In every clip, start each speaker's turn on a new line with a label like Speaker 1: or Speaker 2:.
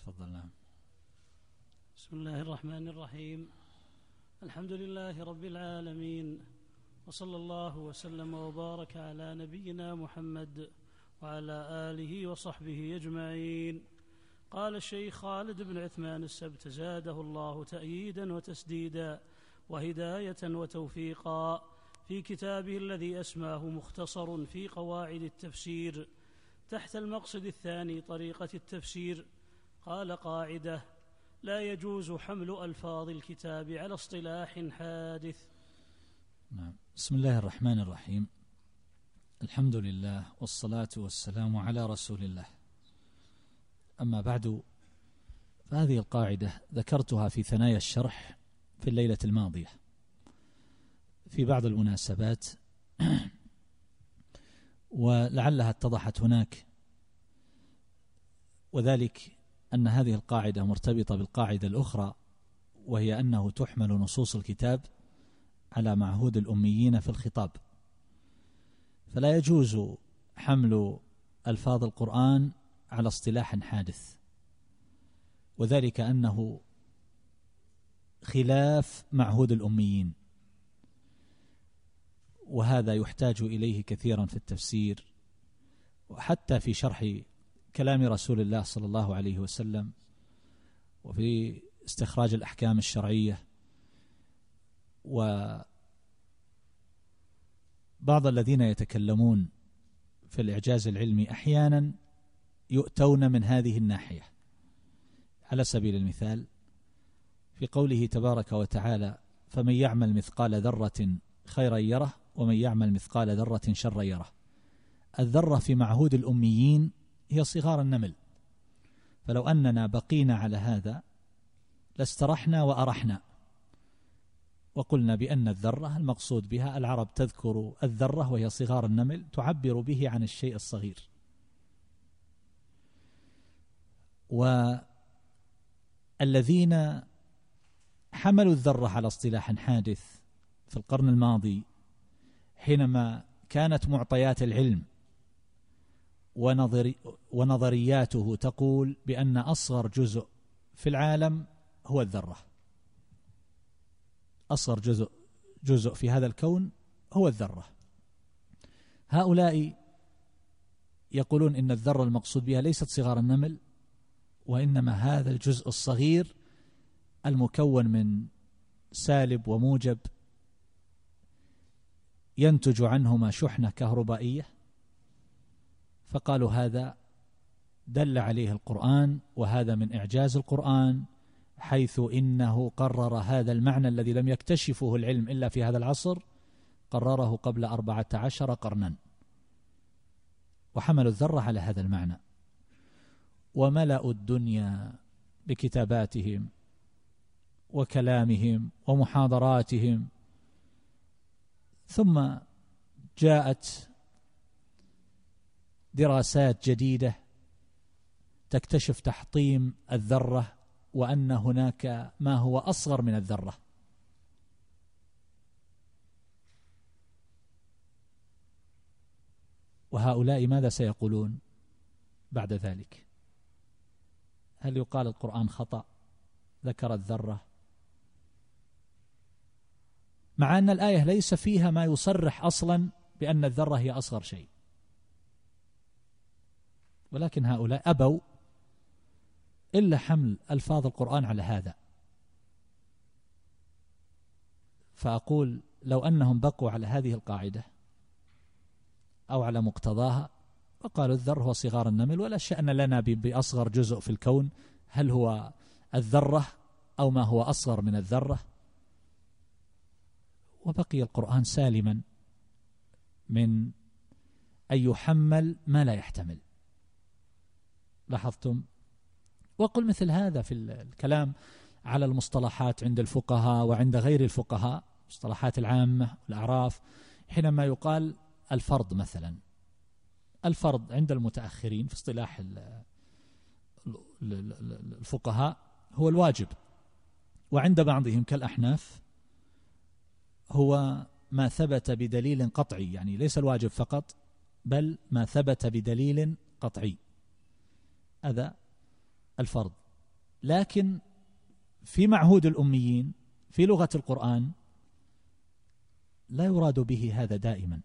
Speaker 1: تفضل. نعم.
Speaker 2: بسم الله الرحمن الرحيم. الحمد لله رب العالمين، وصلى الله وسلم وبارك على نبينا محمد وعلى آله وصحبه أجمعين. قال الشيخ خالد بن عثمان السبت زاده الله تأييدا وتسديدا وهداية وتوفيقا في كتابه الذي أسماه مختصر في قواعد التفسير تحت المقصد الثاني طريقة التفسير. قال: قاعدة: لا يجوز حمل ألفاظ الكتاب على اصطلاح حادث.
Speaker 1: نعم. بسم الله الرحمن الرحيم. الحمد لله والصلاة والسلام على رسول الله. أما بعد، فهذه القاعدة ذكرتها في ثنايا الشرح في الليلة الماضية في بعض المناسبات، ولعلها اتضحت هناك، وذلك أن هذه القاعدة مرتبطة بالقاعدة الأخرى، وهي أنه تحمل نصوص الكتاب على معهود الأميين في الخطاب، فلا يجوز حمل ألفاظ القرآن على اصطلاح حادث، وذلك أنه خلاف معهود الأميين، وهذا يحتاج إليه كثيرا في التفسير وحتى في شرح كلام رسول الله صلى الله عليه وسلم، وفي استخراج الأحكام الشرعية. وبعض الذين يتكلمون في الإعجاز العلمي أحيانا يؤتون من هذه الناحية، على سبيل المثال في قوله تبارك وتعالى: فمن يعمل مثقال ذرة خيرا يره ومن يعمل مثقال ذرة شرا يره. الذرة في معهود الأميين هي صغار النمل، فلو أننا بقينا على هذا لاسترحنا وأرحنا، وقلنا بأن الذرة المقصود بها العرب تذكر الذرة وهي صغار النمل، تعبر به عن الشيء الصغير. والذين حملوا الذرة على اصطلاح حادث في القرن الماضي، حينما كانت معطيات العلم ونظرياته تقول بأن أصغر جزء في العالم هو الذرة، أصغر جزء في هذا الكون هو الذرة، هؤلاء يقولون إن الذرة المقصود بها ليست صغار النمل، وإنما هذا الجزء الصغير المكون من سالب وموجب ينتج عنهما شحنة كهربائية. فقالوا هذا دل عليه القرآن، وهذا من إعجاز القرآن، حيث إنه قرر هذا المعنى الذي لم يكتشفه العلم إلا في هذا العصر، قرره قبل 14 قرنا، وحملوا الذرة على هذا المعنى، وملأوا الدنيا بكتاباتهم وكلامهم ومحاضراتهم. ثم جاءت دراسات جديدة تكتشف تحطيم الذرة، وأن هناك ما هو أصغر من الذرة. وهؤلاء ماذا سيقولون بعد ذلك؟ هل يقال القرآن خطأ ذكر الذرة، مع أن الآية ليس فيها ما يصرح أصلا بأن الذرة هي أصغر شيء؟ ولكن هؤلاء أبوا إلا حمل ألفاظ القرآن على هذا. فأقول لو أنهم بقوا على هذه القاعدة أو على مقتضاها وقالوا الذر هو صغار النمل، ولا شأن لنا بأصغر جزء في الكون، هل هو الذرة أو ما هو أصغر من الذرة، وبقي القرآن سالما من أن يحمل ما لا يحتمل. لاحظتم؟ وقل مثل هذا في الكلام على المصطلحات عند الفقهاء وعند غير الفقهاء، مصطلحات العامة والأعراف، حينما يقال الفرض مثلا، الفرض عند المتأخرين في اصطلاح الفقهاء هو الواجب، وعند بعضهم كالأحناف هو ما ثبت بدليل قطعي، يعني ليس الواجب فقط بل ما ثبت بدليل قطعي، هذا الفرض. لكن في معهود الأميين في لغة القرآن لا يراد به هذا دائما.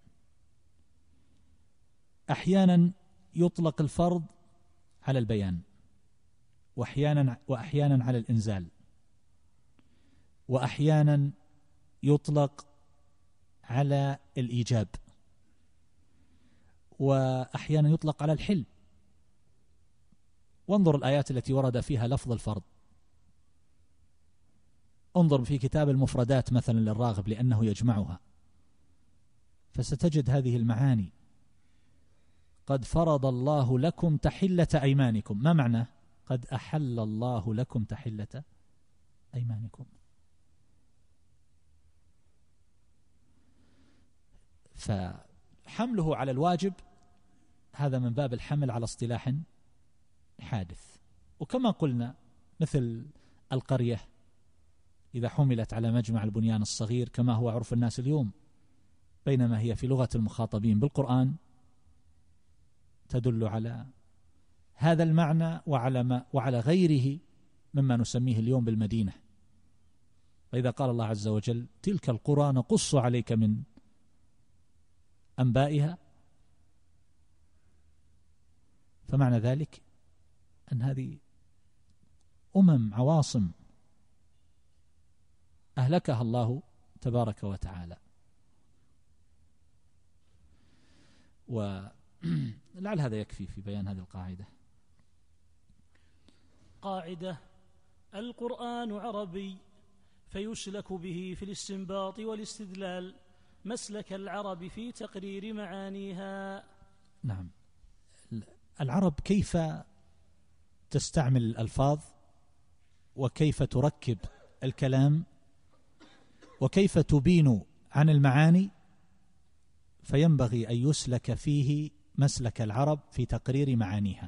Speaker 1: أحيانا يطلق الفرض على البيان، وأحيانا على الإنزال، وأحيانا يطلق على الإيجاب، وأحيانا يطلق على الحل. وانظر الآيات التي ورد فيها لفظ الفرض. انظر في كتاب المفردات مثلا للراغب لأنه يجمعها، فستجد هذه المعاني: قد فرض الله لكم تحلة أيمانكم. ما معنى قد أحل الله لكم تحلة أيمانكم؟ فحمله على الواجب هذا من باب الحمل على اصطلاح حادث. وكما قلنا مثل القرية إذا حملت على مجمع البنيان الصغير كما هو عرف الناس اليوم، بينما هي في لغة المخاطبين بالقرآن تدل على هذا المعنى وعلى غيره مما نسميه اليوم بالمدينة. فإذا قال الله عز وجل: تلك القرى نقص عليك من أنبائها، فمعنى ذلك أن هذه عواصم أهلكها الله تبارك وتعالى. ولعل هذا يكفي في بيان هذه القاعدة.
Speaker 2: قاعدة: القرآن عربي فيسلك به في الاستنباط والاستدلال مسلك العرب في تقرير معانيها.
Speaker 1: نعم، العرب كيف تستعمل الألفاظ، وكيف تركب الكلام، وكيف تبين عن المعاني، فينبغي أن يسلك فيه مسلك العرب في تقرير معانيها،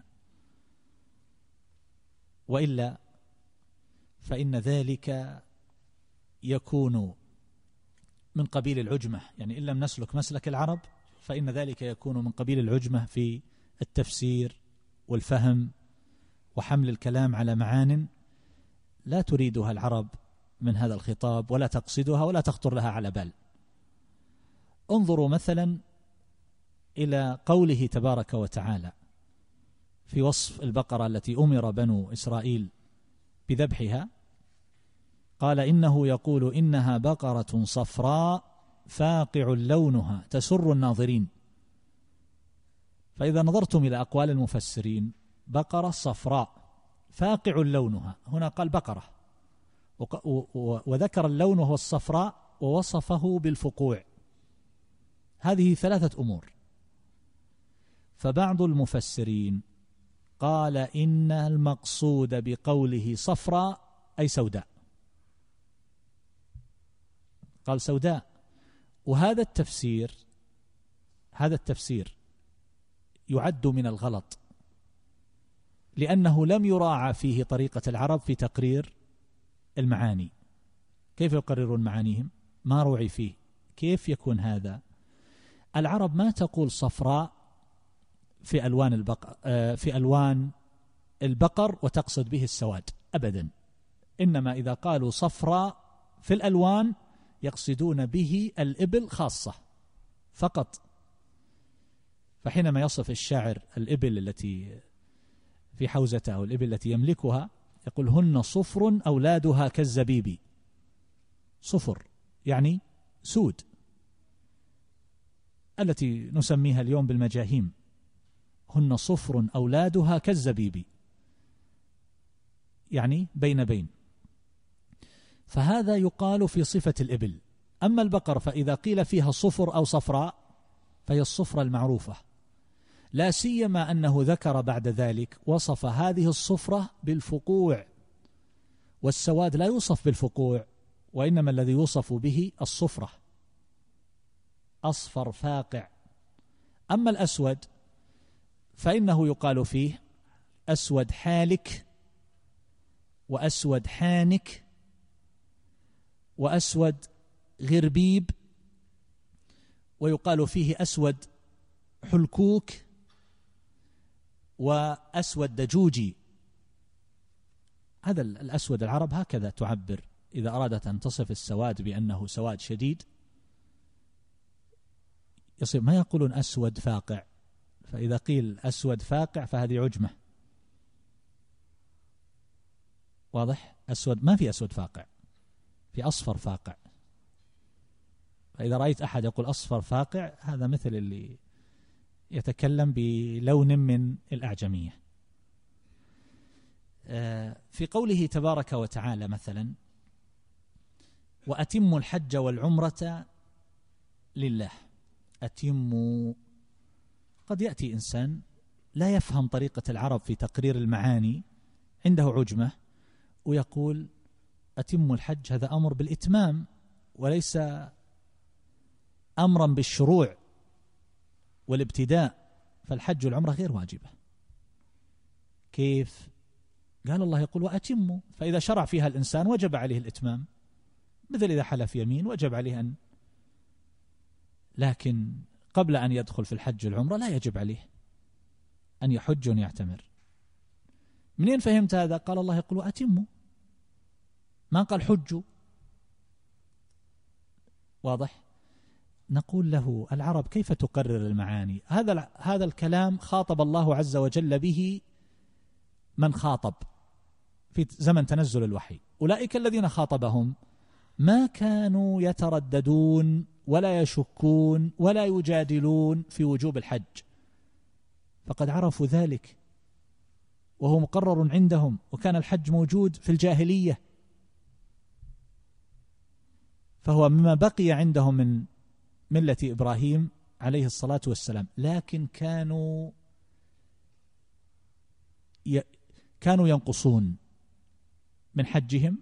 Speaker 1: وإلا فإن ذلك يكون من قبيل العجمة. يعني إن لم نسلك مسلك العرب فإن ذلك يكون من قبيل العجمة في التفسير والفهم وحمل الكلام على معان لا تريدها العرب من هذا الخطاب، ولا تقصدها ولا تخطر لها على بال. انظروا مثلا إلى قوله تبارك وتعالى في وصف البقرة التي أمر بنو إسرائيل بذبحها: قال إنه يقول إنها بقرة صفراء فاقع لونها تسر الناظرين. فإذا نظرتم إلى أقوال المفسرين: بقرة صفراء فاقع لونها، هنا قال بقرة وذكر اللون وهو الصفراء ووصفه بالفقوع. هذه ثلاثة أمور. فبعض المفسرين قال إن المقصود بقوله صفراء أي سوداء، قال سوداء. وهذا التفسير يعد من الغلط، لأنه لم يراعى فيه طريقة العرب في تقرير المعاني. كيف يقررون معانيهم؟ ما روعي فيه. كيف يكون هذا؟ العرب ما تقول صفراء في ألوان البقر وتقصد به السواد أبدا، إنما إذا قالوا صفراء في الألوان يقصدون به الإبل خاصة فقط. فحينما يصف الشاعر الإبل التي في حوزته أو الإبل التي يملكها يقول: هن صفر أولادها كالزبيب. صفر يعني سود، التي نسميها اليوم بالمجاهيم. هن صفر أولادها كالزبيب، يعني بين. فهذا يقال في صفة الإبل. أما البقر فإذا قيل فيها صفر أو صفراء فهي الصفرة المعروفة، لا سيما أنه ذكر بعد ذلك وصف هذه الصفرة بالفقوع، والسواد لا يوصف بالفقوع، وإنما الذي يوصف به الصفرة، أصفر فاقع. أما الأسود فإنه يقال فيه أسود حالك، وأسود حانك، وأسود غربيب، ويقال فيه أسود حلكوك، وأسود دجوجي. هذا الأسود، العرب هكذا تعبر إذا أرادت أن تصف السواد بأنه سواد شديد، يصير ما يقولون أسود فاقع، فإذا قيل أسود فاقع فهذه عجمة. واضح؟ أسود ما في أسود فاقع، في أصفر فاقع. فإذا رأيت أحد يقول أصفر فاقع هذا مثل اللي يتكلم بلون من الأعجمية. في قوله تبارك وتعالى مثلا وأتموا الحج والعمرة لله، أتموا، قد يأتي إنسان لا يفهم طريقة العرب في تقرير المعاني، عنده عجمة، ويقول أتموا الحج، هذا أمر بالإتمام وليس أمرا بالشروع والابتداء، فالحج والعمرة غير واجبة. كيف؟ قال الله يقول وأتموا، فإذا شرع فيها الإنسان وجب عليه الإتمام، مثل إذا حلف يمين وجب عليه أن، لكن قبل أن يدخل في الحج والعمرة لا يجب عليه أن يحج ويعتمر. منين فهمت هذا؟ قال الله يقول وأتموا، ما قال حجوا. واضح؟ نقول له العرب كيف تقرر المعاني؟ هذا الكلام خاطب الله عز وجل به من خاطب في زمن تنزل الوحي. أولئك الذين خاطبهم ما كانوا يترددون ولا يشكون ولا يجادلون في وجوب الحج، فقد عرفوا ذلك وهو مقرر عندهم، وكان الحج موجود في الجاهلية، فهو مما بقي عندهم من ملة إبراهيم عليه الصلاة والسلام، لكن كانوا ينقصون من حجهم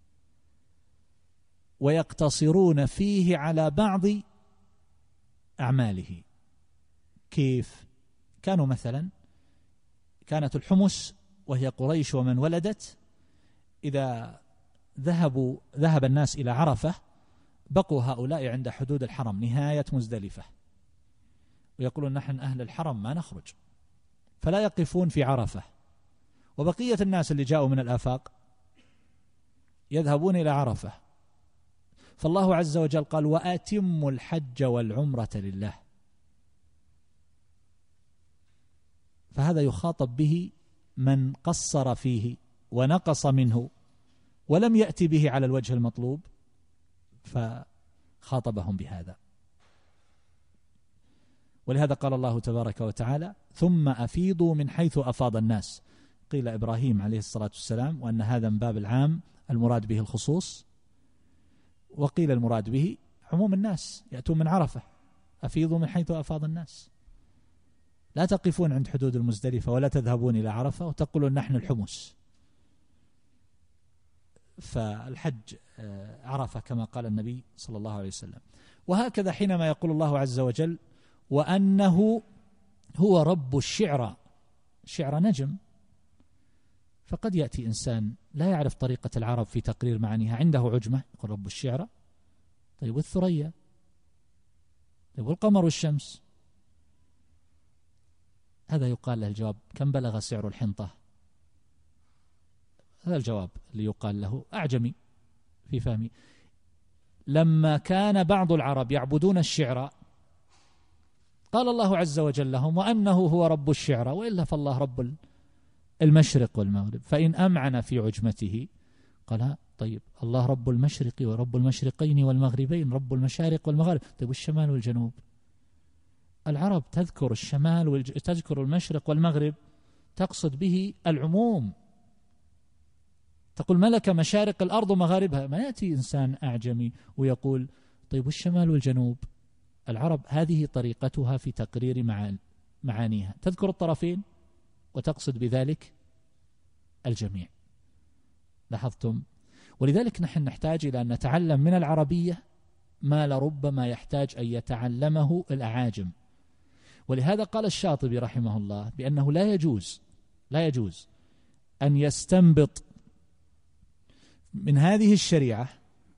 Speaker 1: ويقتصرون فيه على بعض أعماله. كيف؟ كانوا مثلا، كانت الحمس وهي قريش ومن ولدت، إذا ذهب الناس إلى عرفة بقوا هؤلاء عند حدود الحرم نهاية مزدلفة، ويقولون نحن أهل الحرم ما نخرج، فلا يقفون في عرفة، وبقية الناس اللي جاءوا من الآفاق يذهبون إلى عرفة. فالله عز وجل قال وأتموا الحج والعمرة لله، فهذا يخاطب به من قصر فيه ونقص منه ولم يأتي به على الوجه المطلوب، فخاطبهم بهذا. ولهذا قال الله تبارك وتعالى ثم أفيضوا من حيث أفاض الناس، قيل إبراهيم عليه الصلاة والسلام، وأن هذا من باب العام المراد به الخصوص، وقيل المراد به عموم الناس يأتون من عرفة، أفيضوا من حيث أفاض الناس، لا تقفون عند حدود المزدلفة ولا تذهبون إلى عرفة وتقولون نحن الحمس. فالحج عرفة كما قال النبي صلى الله عليه وسلم. وهكذا حينما يقول الله عز وجل وأنه هو رب الشعرى، الشعرى نجم، فقد يأتي إنسان لا يعرف طريقة العرب في تقرير معانيها، عنده عجمة، يقول رب الشعرى، طيب والثريا، طيب والقمر والشمس، هذا يقال له الجواب كم بلغ سعر الحنطة؟ هذا الجواب اللي يقال له أعجمي في فهمي. لما كان بعض العرب يعبدون الشعر قال الله عز وجل لهم وأنه هو رب الشعرى، وإلا فالله رب المشرق والمغرب، فإن أمعن في عجمته قال طيب الله رب المشرق ورب المشرقين والمغربين، رب المشارق والمغارب، طيب والشمال والجنوب؟ العرب تذكر الشمال تذكر المشرق والمغرب، تقصد به العموم، تقول ملك مشارق الأرض ومغاربها. ما يأتي إنسان أعجمي ويقول طيب والشمال والجنوب؟ العرب هذه طريقتها في تقرير معانيها، تذكر الطرفين وتقصد بذلك الجميع. لاحظتم؟ ولذلك نحن نحتاج إلى أن نتعلم من العربية ما لربما يحتاج أن يتعلمه الأعاجم. ولهذا قال الشاطبي رحمه الله بأنه لا يجوز أن يستنبط من هذه الشريعة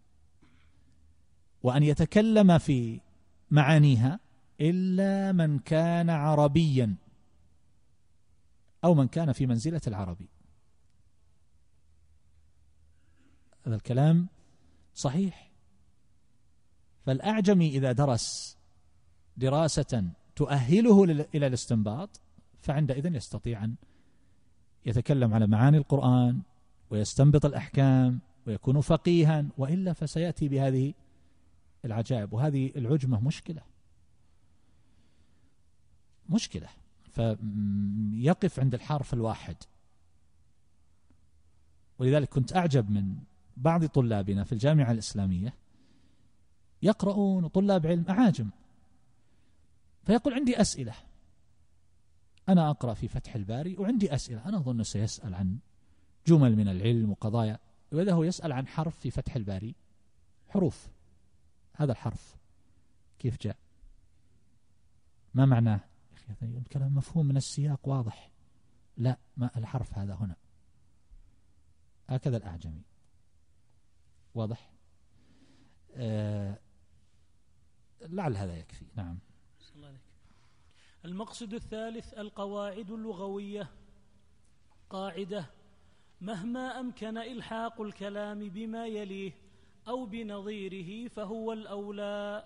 Speaker 1: وأن يتكلم في معانيها إلا من كان عربيا أو من كان في منزلة العربي. هذا الكلام صحيح. فالأعجمي إذا درس دراسة تؤهله إلى الاستنباط فعندئذ يستطيع أن يتكلم على معاني القرآن ويستنبط الأحكام ويكون فقيها، وإلا فسيأتي بهذه العجائب. وهذه العجمة مشكلة، فيقف عند الحرف الواحد. ولذلك كنت أعجب من بعض طلابنا في الجامعة الإسلامية يقرؤون طلاب علم أعاجم، فيقول عندي أسئلة، أنا أقرأ في فتح الباري وعندي أسئلة، أنا أظن سيسأل عن جمل من العلم وقضايا، وإذا هو يسأل عن حرف في فتح الباري، حروف، هذا الحرف كيف جاء؟ ما معناه؟ الكلام مفهوم من السياق واضح. لا، ما الحرف هذا هنا، هكذا الأعجمي. واضح؟ لعل هذا يكفي. نعم.
Speaker 2: المقصد الثالث القواعد اللغوية. قاعدة: مهما أمكن إلحاق الكلام بما يليه أو بنظيره فهو الأولى.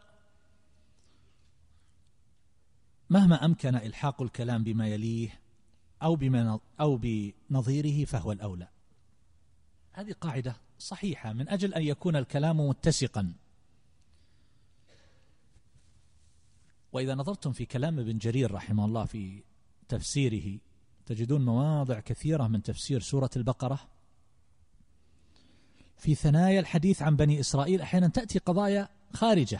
Speaker 1: مهما أمكن إلحاق الكلام بما يليه أو بنظيره فهو الأولى. هذه قاعدة صحيحة من أجل أن يكون الكلام متسقا. وإذا نظرتم في كلام ابن جرير رحمه الله في تفسيره تجدون مواضع كثيرة من تفسير سورة البقرة في ثنايا الحديث عن بني إسرائيل أحيانا تأتي قضايا خارجة،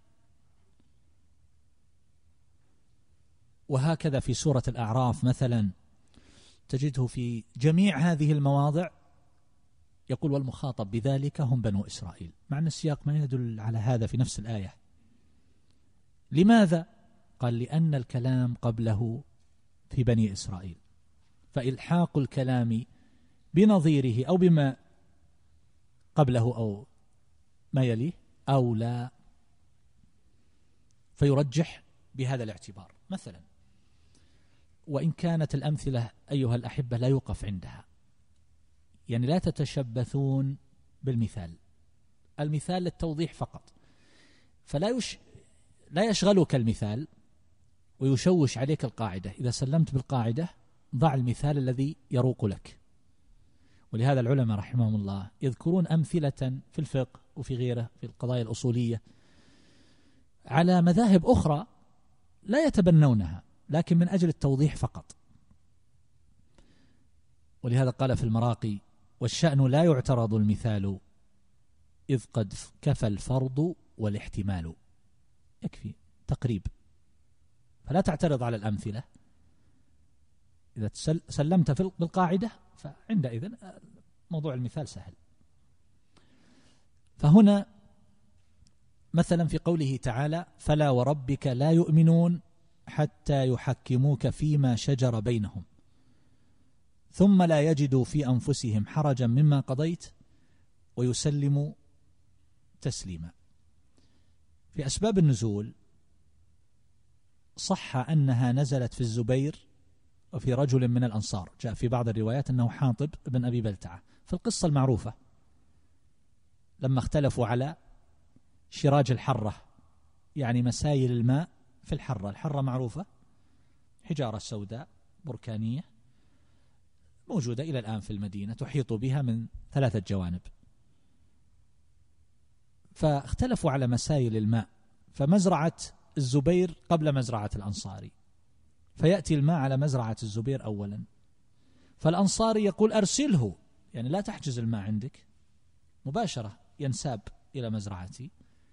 Speaker 1: وهكذا في سورة الأعراف مثلا تجده في جميع هذه المواضع يقول والمخاطب بذلك هم بنو إسرائيل، مع أن السياق ما يدل على هذا في نفس الآية. لماذا؟ قال لأن الكلام قبله في بني إسرائيل، فإلحاق الكلام بنظيره أو بما قبله أو ما يليه أو لا، فيرجح بهذا الاعتبار. مثلا، وإن كانت الأمثلة أيها الأحبة لا يوقف عندها، يعني لا تتشبثون بالمثال، المثال للتوضيح فقط، لا يشغلك المثال ويشوش عليك القاعدة. إذا سلمت بالقاعدة ضع المثال الذي يروق لك. ولهذا العلماء رحمهم الله يذكرون أمثلة في الفقه وفي غيره في القضايا الأصولية على مذاهب أخرى لا يتبنونها، لكن من أجل التوضيح فقط. ولهذا قال في المراقي: والشأن لا يعترض المثال إذ قد كفى الفرض والاحتمال. يكفي تقريب، فلا تعترض على الأمثلة. إذا سلمت بالقاعدة فعندئذ موضوع المثال سهل. فهنا مثلا في قوله تعالى: فلا وربك لا يؤمنون حتى يحكموك فيما شجر بينهم ثم لا يجدوا في أنفسهم حرجا مما قضيت ويسلموا تسليما. في أسباب النزول صح أنها نزلت في الزبير وفي رجل من الأنصار، جاء في بعض الروايات أنه حاطب بن أبي بلتعة، في القصة المعروفة لما اختلفوا على شراج الحرة، يعني مسايل الماء في الحرة. الحرة معروفة، حجارة سوداء بركانية موجودة إلى الآن في المدينة، تحيط بها من 3 جوانب. فاختلفوا على مسايل الماء، فمزرعة الزبير قبل مزرعة الأنصاري، فيأتي الماء على مزرعة الزبير أولا، فالأنصاري يقول أرسله، يعني لا تحجز الماء عندك، مباشرة ينساب إلى مزرعتي.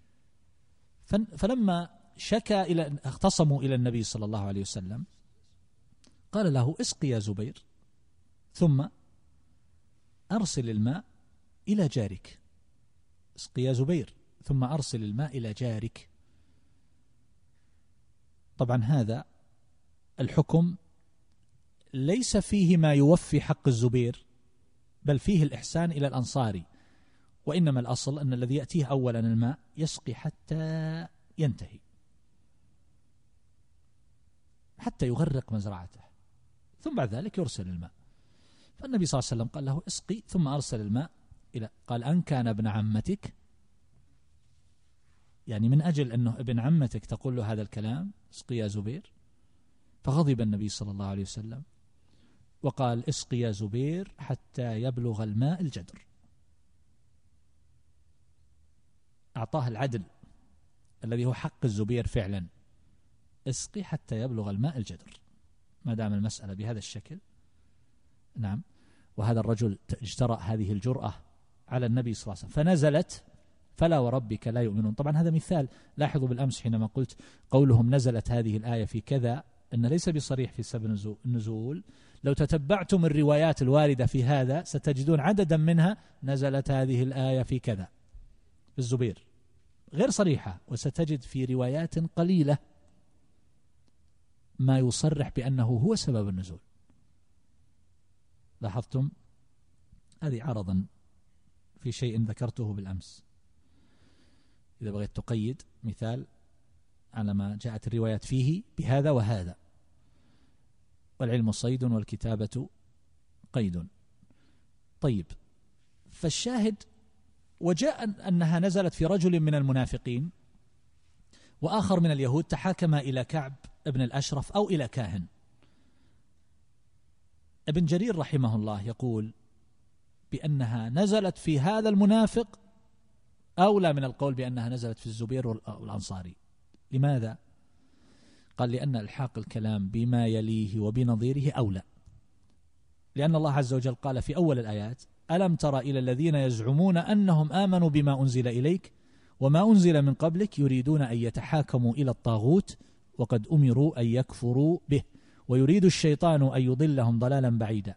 Speaker 1: فلما اختصموا إلى النبي صلى الله عليه وسلم قال له: اسقي يا زبير ثم أرسل الماء إلى جارك. اسقي يا زبير ثم أرسل الماء إلى جارك. طبعا هذا الحكم ليس فيه ما يوفي حق الزبير، بل فيه الإحسان إلى الأنصاري، وإنما الأصل أن الذي يأتيه أولا الماء يسقي حتى ينتهي، حتى يغرق مزرعته، ثم بعد ذلك يرسل الماء. فالنبي صلى الله عليه وسلم قال له: اسقي ثم أرسل الماء قال أن كان ابن عمتك، يعني من أجل أنه ابن عمتك تقول له هذا الكلام، اسقي يا زبير. فغضب النبي صلى الله عليه وسلم وقال اسقي يا زبير حتى يبلغ الماء الجدر. أعطاه العدل الذي هو حق الزبير فعلا، اسقي حتى يبلغ الماء الجدر، ما دام المسألة بهذا الشكل. نعم. وهذا الرجل اجترأ هذه الجرأة على النبي صلى الله عليه وسلم، فنزلت فلا وربك لا يؤمنون. طبعا هذا مثال، لاحظوا بالأمس حينما قلت قولهم نزلت هذه الآية في كذا، أن ليس بصريح في سبب النزول. لو تتبعتم الروايات الواردة في هذا ستجدون عددا منها نزلت هذه الآية في كذا، في الزبير، غير صريحة. وستجد في روايات قليلة ما يصرح بأنه هو سبب النزول. لاحظتم؟ هذه عرضا في شيء ذكرته بالأمس. إذا بغيت تقيد مثال على ما جاءت الروايات فيه بهذا وهذا، والعلم صيد والكتابة قيد. طيب، فالشاهد وجاء أنها نزلت في رجل من المنافقين وآخر من اليهود تحاكم إلى كعب ابن الأشرف أو إلى كاهن. ابن جرير رحمه الله يقول بأنها نزلت في هذا المنافق أولى من القول بأنها نزلت في الزبير والأنصاري. لماذا؟ قال لأن إلحاق الكلام بما يليه وبنظيره أولى، لأن الله عز وجل قال في أول الآيات ألم تر إلى الذين يزعمون أنهم آمنوا بما أنزل إليك وما أنزل من قبلك يريدون أن يتحاكموا إلى الطاغوت وقد أمروا أن يكفروا به ويريد الشيطان أن يضلهم ضلالا بعيدا.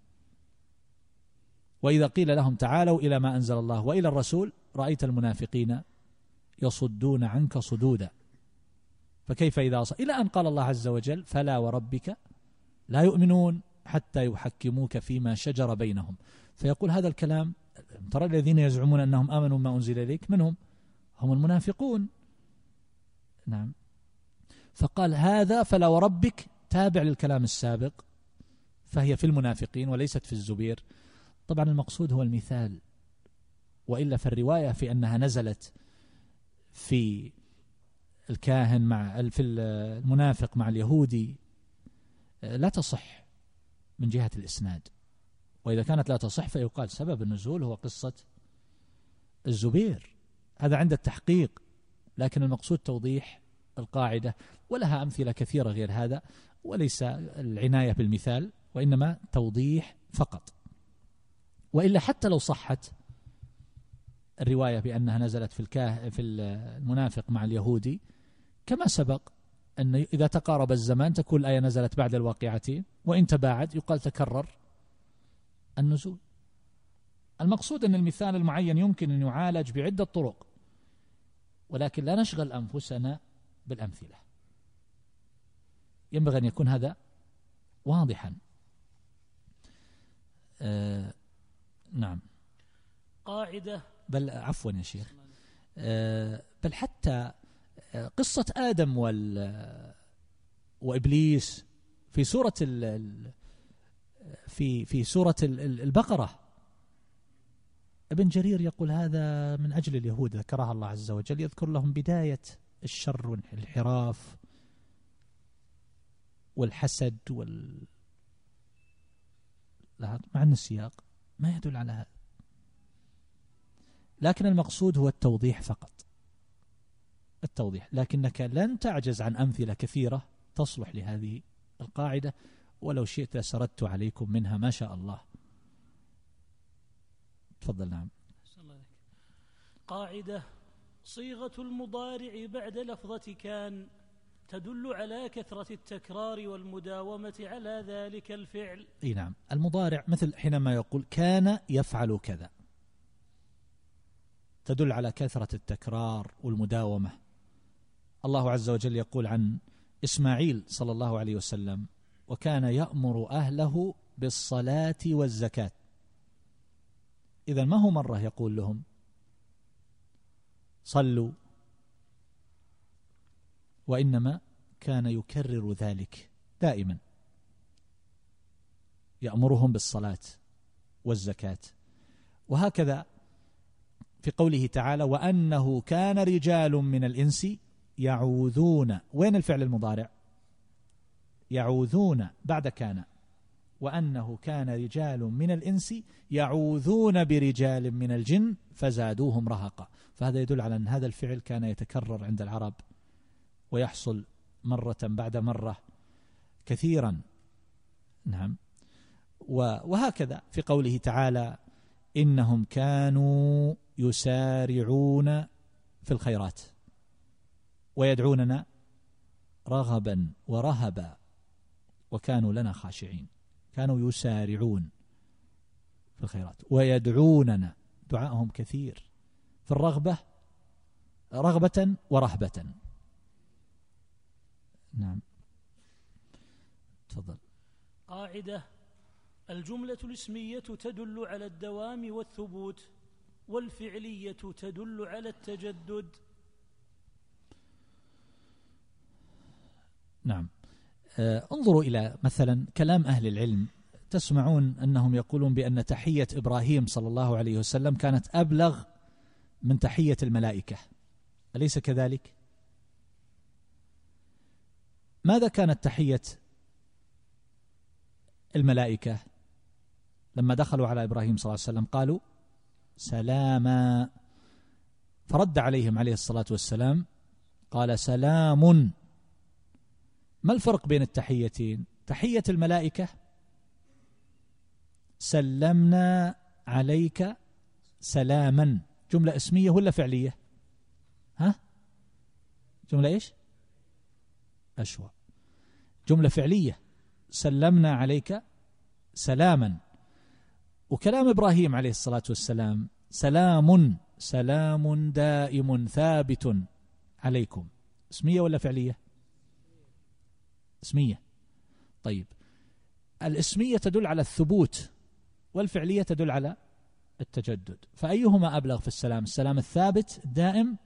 Speaker 1: وإذا قيل لهم تعالوا إلى ما أنزل الله وإلى الرسول رأيت المنافقين يصدون عنك صدودا فكيف إذا إلى أن قال الله عز وجل فلا وربك لا يؤمنون حتى يحكموك فيما شجر بينهم. فيقول هذا الكلام ترى الذين يزعمون أنهم آمنوا ما أنزل إليك منهم هم المنافقون. نعم. فقال هذا فلا وربك تابع للكلام السابق، فهي في المنافقين وليست في الزبير. طبعا المقصود هو المثال، وإلا في الرواية في أنها نزلت في الكاهن في المنافق مع اليهودي لا تصح من جهة الإسناد. وإذا كانت لا تصح فيقال سبب النزول هو قصة الزبير، هذا عند التحقيق. لكن المقصود توضيح القاعدة، ولها أمثلة كثيرة غير هذا، وليس العناية بالمثال وإنما توضيح فقط. وإلا حتى لو صحت الرواية بأنها نزلت في المنافق مع اليهودي كما سبق أن إذا تقارب الزمان تكون الآية نزلت بعد الواقعتين، وإن تباعد يقال تكرر النزول. المقصود أن المثال المعين يمكن أن يعالج بعدة طرق، ولكن لا نشغل أنفسنا بالأمثلة. ينبغي أن يكون هذا واضحا. نعم.
Speaker 2: قاعدة،
Speaker 1: بل عفوا يا شيخ، بل حتى قصة آدم وإبليس في سورة في سورة البقرة، ابن جرير يقول هذا من أجل اليهود ذكرها الله عز وجل، يذكر لهم بداية الشر والانحراف والحسد مع أن السياق ما يدل على هذا، لكن المقصود هو التوضيح فقط، التوضيح. لكنك لن تعجز عن أمثلة كثيرة تصلح لهذه القاعدة، ولو شئت سردت عليكم منها ما شاء الله. تفضل. نعم.
Speaker 2: قاعدة: صيغة المضارع بعد لفظة كان تدل على كثرة التكرار والمداومة على ذلك الفعل.
Speaker 1: اي نعم. المضارع مثل حينما يقول كان يفعل كذا تدل على كثرة التكرار والمداومة. الله عز وجل يقول عن إسماعيل صلى الله عليه وسلم وكان يأمر أهله بالصلاة والزكاة. إذا ما هو مرة يقول لهم صلوا، وإنما كان يكرر ذلك دائما، يأمرهم بالصلاة والزكاة. وهكذا في قوله تعالى وأنه كان رجال من الإنس يعوذون، وين الفعل المضارع؟ يعوذون بعد كان، وأنه كان رجال من الإنس يعوذون برجال من الجن فزادوهم رهقا. فهذا يدل على أن هذا الفعل كان يتكرر عند العرب ويحصل مرة بعد مرة كثيرا. نعم. وهكذا في قوله تعالى إنهم كانوا يسارعون في الخيرات ويدعوننا رغبا ورهبا وكانوا لنا خاشعين. كانوا يسارعون في الخيرات ويدعوننا، دعائهم كثير في الرغبة، رغبة ورهبة. نعم. تفضل.
Speaker 2: قاعدة: الجملة الاسمية تدل على الدوام والثبوت، والفعلية تدل على التجدد.
Speaker 1: نعم. انظروا إلى مثلا كلام أهل العلم، تسمعون أنهم يقولون بأن تحية إبراهيم صلى الله عليه وسلم كانت أبلغ من تحية الملائكة، أليس كذلك؟ ماذا كانت تحية الملائكة لما دخلوا على إبراهيم صلى الله عليه وسلم؟ قالوا سلاما، فرد عليهم عليه الصلاة والسلام قال سلام. ما الفرق بين التحيتين؟ تحية الملائكة سلمنا عليك سلاما، جملة اسمية ولا فعلية؟ ها؟ جملة ايش؟ أشوى، جملة فعلية، سلمنا عليك سلاما. وكلام إبراهيم عليه الصلاة والسلام سلام، سلام دائم ثابت عليكم، اسمية ولا فعلية؟ اسمية. طيب، الاسمية تدل على الثبوت والفعلية تدل على التجدد، فأيهما أبلغ في السلام؟ السلام الثابت الدائم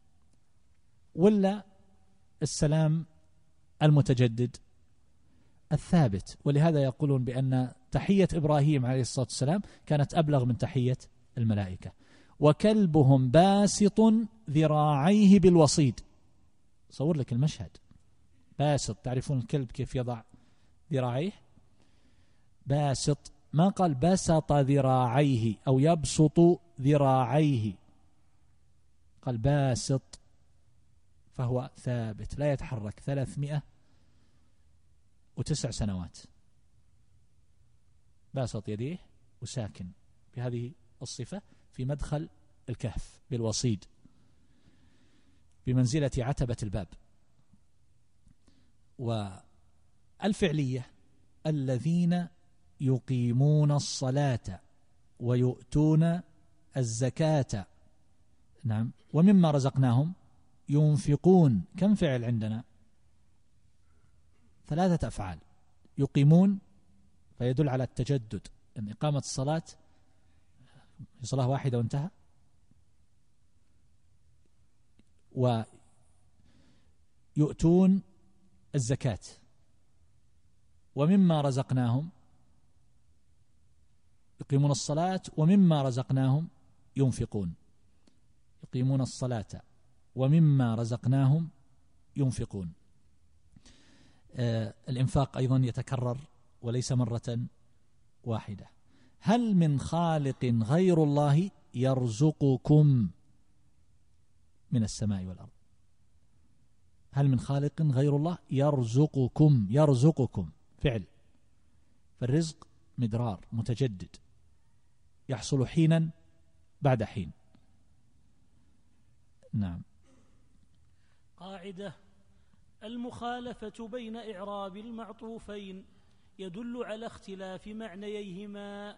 Speaker 1: ولا السلام المتجدد؟ الثابت. ولهذا يقولون بأن تحية إبراهيم عليه الصلاة والسلام كانت أبلغ من تحية الملائكة. وكلبهم باسط ذراعيه بالوصيد. صور لك المشهد، باسط، تعرفون الكلب كيف يضع ذراعيه؟ باسط، ما قال بسط ذراعيه أو يبسط ذراعيه، قال باسط، فهو ثابت لا يتحرك 309 سنوات، باسط يديه وساكن بهذه الصفة في مدخل الكهف بالوصيد بمنزلة عتبة الباب. والفعلية الذين يقيمون الصلاة ويؤتون الزكاة، نعم، ومما رزقناهم ينفقون. كم فعل عندنا؟ 3 أفعال. يقيمون فيدل على التجدد، أن إقامة الصلاة في صلاة واحدة وانتهى. ويؤتون الزكاة ومما رزقناهم، يقيمون الصلاة ومما رزقناهم ينفقون. يقيمون الصلاة ومما رزقناهم ينفقون. الإنفاق أيضا يتكرر وليس مرة واحدة. هل من خالق غير الله يرزقكم من السماء والأرض؟ هل من خالق غير الله يرزقكم؟ يرزقكم فعل، فالرزق مدرار متجدد يحصل حينا بعد حين. نعم.
Speaker 2: قاعدة: المخالفة بين إعراب المعطوفين يدل على اختلاف معنييهما.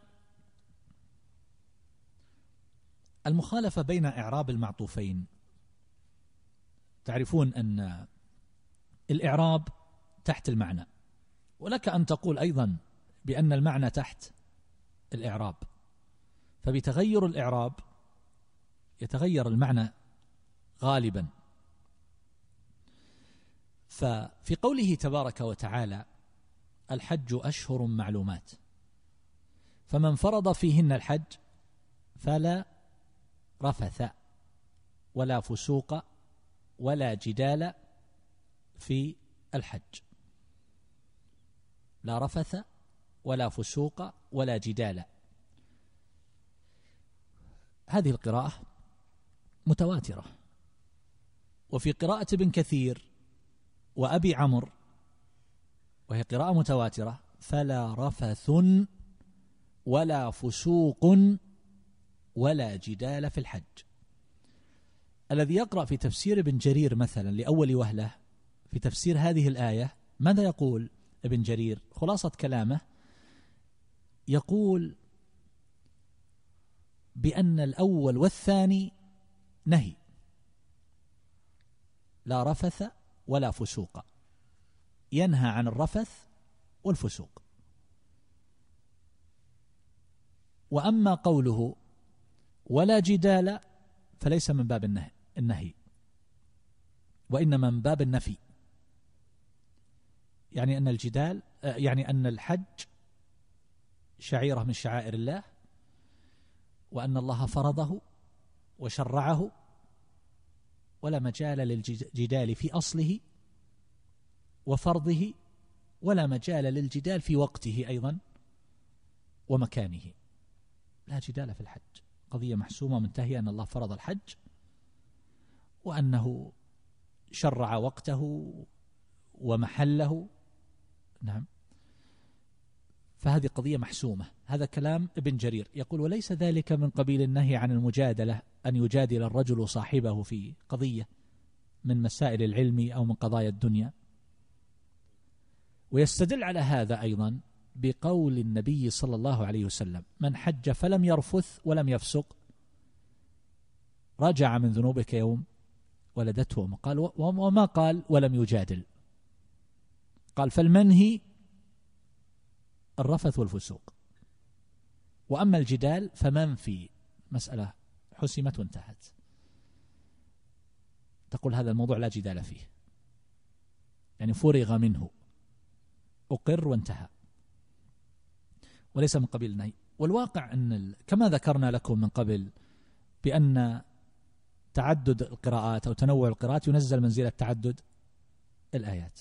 Speaker 1: المخالفة بين إعراب المعطوفين، تعرفون أن الإعراب تحت المعنى، ولك أن تقول أيضا بأن المعنى تحت الإعراب، فبتغير الإعراب يتغير المعنى غالبا. ففي قوله تبارك وتعالى الحج أشهر معلومات، فمن فرض فيهن الحج فلا رفث ولا فسوق ولا جدال في الحج. لا رفث ولا فسوق ولا جدال. هذه القراءة متواترة. وفي قراءة ابن كثير وأبي عمرو وهي قراءة متواترة: فلا رفث ولا فسوق ولا جدال في الحج. الذي يقرأ في تفسير ابن جرير مثلا لأول وهلة في تفسير هذه الآية، ماذا يقول ابن جرير؟ خلاصة كلامه يقول بأن الأول والثاني نهي: لا رفث ولا فسوق، ينهى عن الرفث والفسوق. وأما قوله ولا جدال فليس من باب النهي، وإنما من باب النفي، يعني أن الجدال يعني أن الحج شعيرة من شعائر الله، وأن الله فرضه وشرعه، ولا مجال للجدال في أصله وفرضه، ولا مجال للجدال في وقته أيضا ومكانه. لا جدال في الحج، قضية محسومة منتهية، أن الله فرض الحج وأنه شرع وقته ومحله. نعم، فهذه قضية محسومة. هذا كلام ابن جرير. يقول: وليس ذلك من قبيل النهي عن المجادلة، أن يجادل الرجل صاحبه في قضية من مسائل العلم أو من قضايا الدنيا. ويستدل على هذا أيضا بقول النبي صلى الله عليه وسلم: من حج فلم يرفث ولم يفسق رجع من ذنوبه كيوم ولدته أمه. قال وما قال ولم يجادل، قال فالمنهي الرفث والفسوق، وأما الجدال فمن في مسألة حسمت وانتهت. تقول هذا الموضوع لا جدال فيه، يعني فرغ منه، أقر وانتهى، وليس من قبيل النهي. والواقع أن كما ذكرنا لكم من قبل بأن تعدد القراءات أو تنوع القراءات ينزل منزلة تعدد الآيات.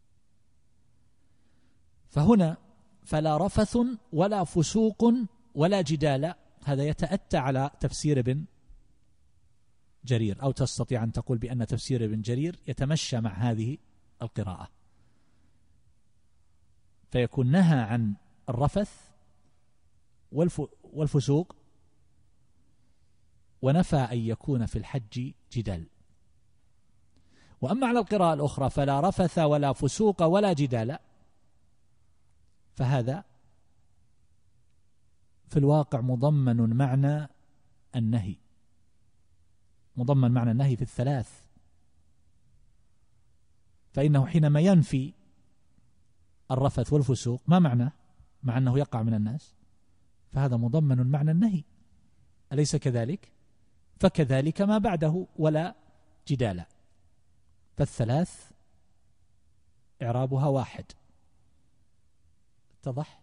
Speaker 1: فهنا فلا رفث ولا فسوق ولا جدال، هذا يتأتى على تفسير ابن جرير، أو تستطيع أن تقول بأن تفسير ابن جرير يتمشى مع هذه القراءة، فيكون نهى عن الرفث والفسوق ونفى أن يكون في الحج جدال. وأما على القراءة الأخرى فلا رفث ولا فسوق ولا جدال، فهذا في الواقع مضمن معنى النهي، مضمن معنى النهي في الثلاث. فإنه حينما ينفي الرفث والفسوق ما معناه؟ مع أنه يقع من الناس، فهذا مضمن معنى النهي، أليس كذلك؟ فكذلك ما بعده ولا جدال، فالثلاث إعرابها واحد. اتضح؟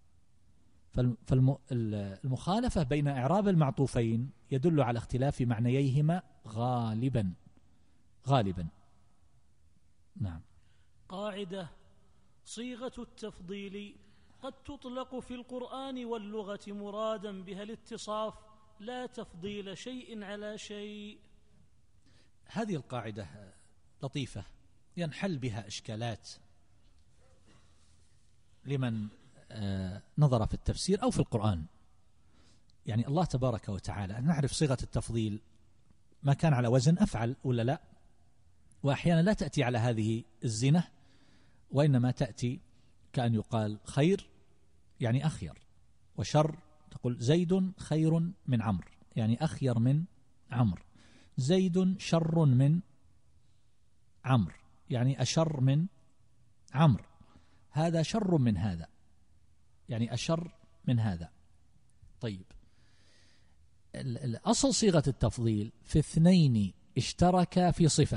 Speaker 1: فالمخالفة بين إعراب المعطوفين يدل على اختلاف معنييهما غالبا. نعم.
Speaker 2: قاعدة: صيغة التفضيل قد تطلق في القرآن واللغة مرادا بها الاتصاف، لا تفضيل شيء على شيء.
Speaker 1: هذه القاعدة لطيفة ينحل بها إشكالات لمن نظر في التفسير أو في القرآن. يعني الله تبارك وتعالى نعرف صيغة التفضيل ما كان على وزن أفعل ولا لا، وأحيانا لا تأتي على هذه الزنة، وإنما تأتي كأن يقال خير يعني أخير، وشر تقول زيد خير من عمرو يعني أخير من عمرو، زيد شر من عمرو يعني أشر من عمرو، هذا شر من هذا يعني أشر من هذا. طيب، الأصل صيغة التفضيل في اثنين اشتركا في صفة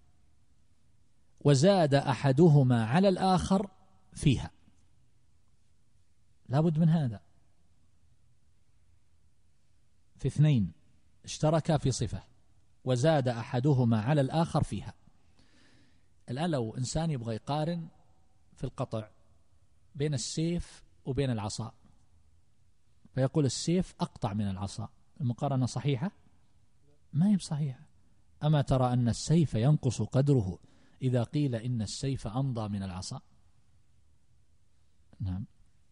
Speaker 1: وزاد أحدهما على الآخر فيها، لا بد من هذا. في اثنين اشتركا في صفة وزاد أحدهما على الآخر فيها. الآن لو إنسان يبغى يقارن في القطع بين السيف وبين العصا، فيقول السيف أقطع من العصا، المقارنة صحيحة؟ ما هي بصحيحة. أما ترى أن السيف ينقص قدره إذا قيل إن السيف أمضى من العصا؟ نعم.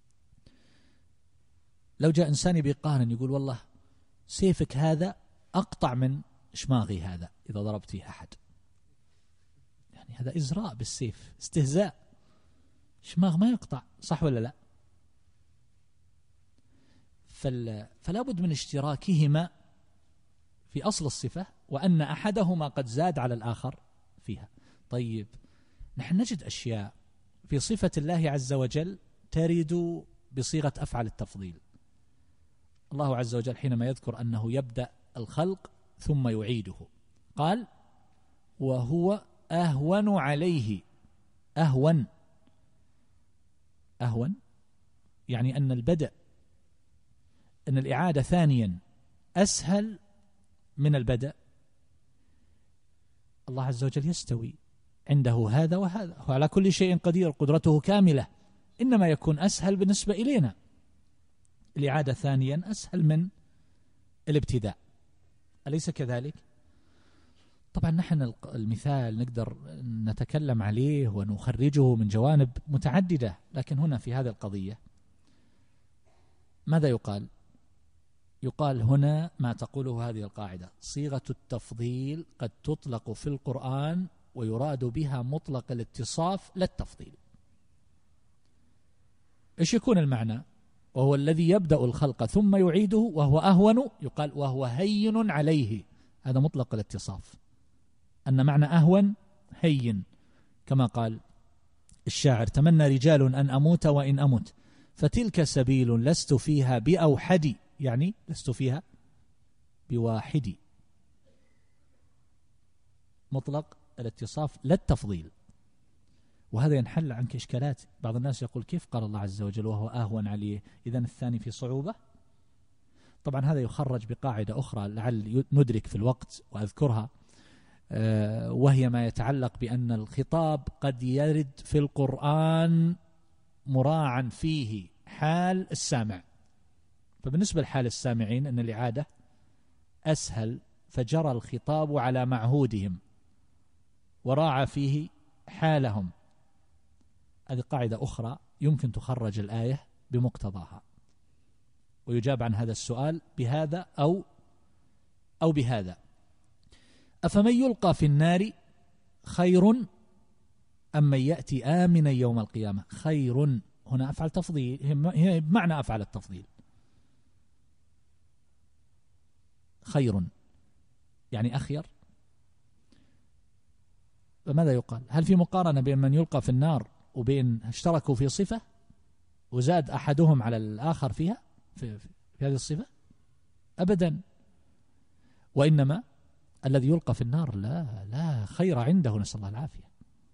Speaker 1: لو جاء إنسان بيقارن يقول والله سيفك هذا أقطع من شماغي هذا إذا ضربت فيه أحد، يعني هذا إزراء بالسيف، استهزاء، شماغ ما يقطع، صح ولا لا؟ فلا بد من اشتراكهما في أصل الصفة، وأن أحدهما قد زاد على الآخر فيها. طيب نحن نجد أشياء في صفة الله عز وجل ترد بصيغة أفعل التفضيل. الله عز وجل حينما يذكر أنه يبدأ الخلق ثم يعيده قال وهو أهون عليه. أهون يعني أن البدء، أن الإعادة ثانيا أسهل من البدء. الله عز وجل يستوي، عنده هذا وهذا، هو على كل شيء قدير، قدرته كاملة، إنما يكون أسهل بالنسبة إلينا. الإعادة ثانيا أسهل من الابتداء، أليس كذلك؟ طبعا نحن المثال نقدر نتكلم عليه ونخرجه من جوانب متعددة، لكن هنا في هذه القضية ماذا يقال؟ يقال هنا ما تقوله هذه القاعدة: صيغة التفضيل قد تطلق في القرآن ويراد بها مطلق الاتصاف لا التفضيل. إيش يكون المعنى؟ وهو الذي يبدأ الخلق ثم يعيده وهو أهون، يقال وهو هين عليه، هذا مطلق الاتصاف، أن معنى أهون هين، كما قال الشاعر: تمنى رجال أن أموت وإن أمت فتلك سبيل لست فيها بأوحدي، يعني لست فيها بواحدي، مطلق الاتصاف لا التفضيل. وهذا ينحل عنك إشكالات. بعض الناس يقول كيف قال الله عز وجل وهو أهون عليه، إذن الثاني في صعوبة؟ طبعا هذا يخرج بقاعدة أخرى لعل ندرك في الوقت وأذكرها، وهي ما يتعلق بأن الخطاب قد يرد في القرآن مراعا فيه حال السامع، فبالنسبة لحال السامعين أن الإعادة أسهل، فجرى الخطاب على معهودهم وراعى فيه حالهم. هذه قاعدة أخرى يمكن تخرج الآية بمقتضاها، ويجاب عن هذا السؤال بهذا أو بهذا: أفمن يلقى في النار خير أم من يأتي آمنا يوم القيامة؟ خير هنا أفعل تفضيل، هي بمعنى أفعل التفضيل، خير يعني أخير. فماذا يقال؟ هل في مقارنة بين من يلقى في النار وبين اشتركوا في صفة وزاد أحدهم على الآخر فيها في هذه الصفة؟ أبدا. وإنما الذي يلقى في النار لا خير عنده، نسأل الله العافية.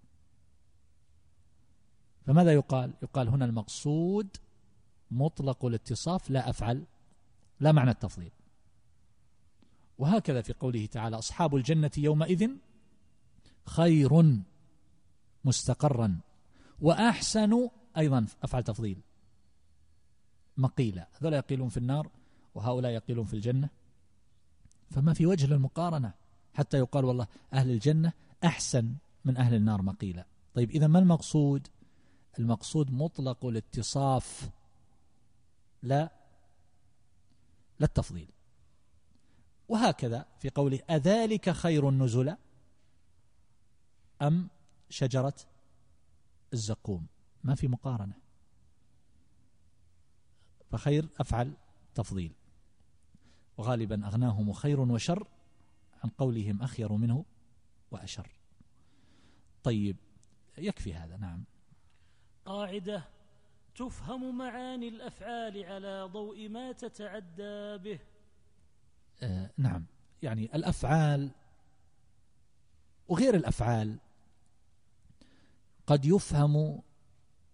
Speaker 1: فماذا يقال؟ يقال هنا المقصود مطلق الاتصاف لا أفعل، لا معنى التفضيل. وهكذا في قوله تعالى: أصحاب الجنة يومئذ خير مستقرا وأحسن، أيضا أفعل تفضيل، مقيلة. هذول يقيلون في النار وهؤلاء يقيلون في الجنة، فما في وجه للمقارنة حتى يقال والله أهل الجنة أحسن من أهل النار مقيلة. طيب إذا ما المقصود؟ المقصود مطلق الاتصاف لا التفضيل. وهكذا في قوله: أذلك خير نزلا أم شجرة الزقوم؟ ما في مقارنة، فخير أفعل تفضيل، وغالبا أغناهم خير وشر عن قولهم أخير منه وأشر. طيب يكفي هذا. نعم.
Speaker 2: قاعدة: تفهم معاني الأفعال على ضوء ما تتعدى به.
Speaker 1: نعم، يعني الأفعال وغير الأفعال قد يفهم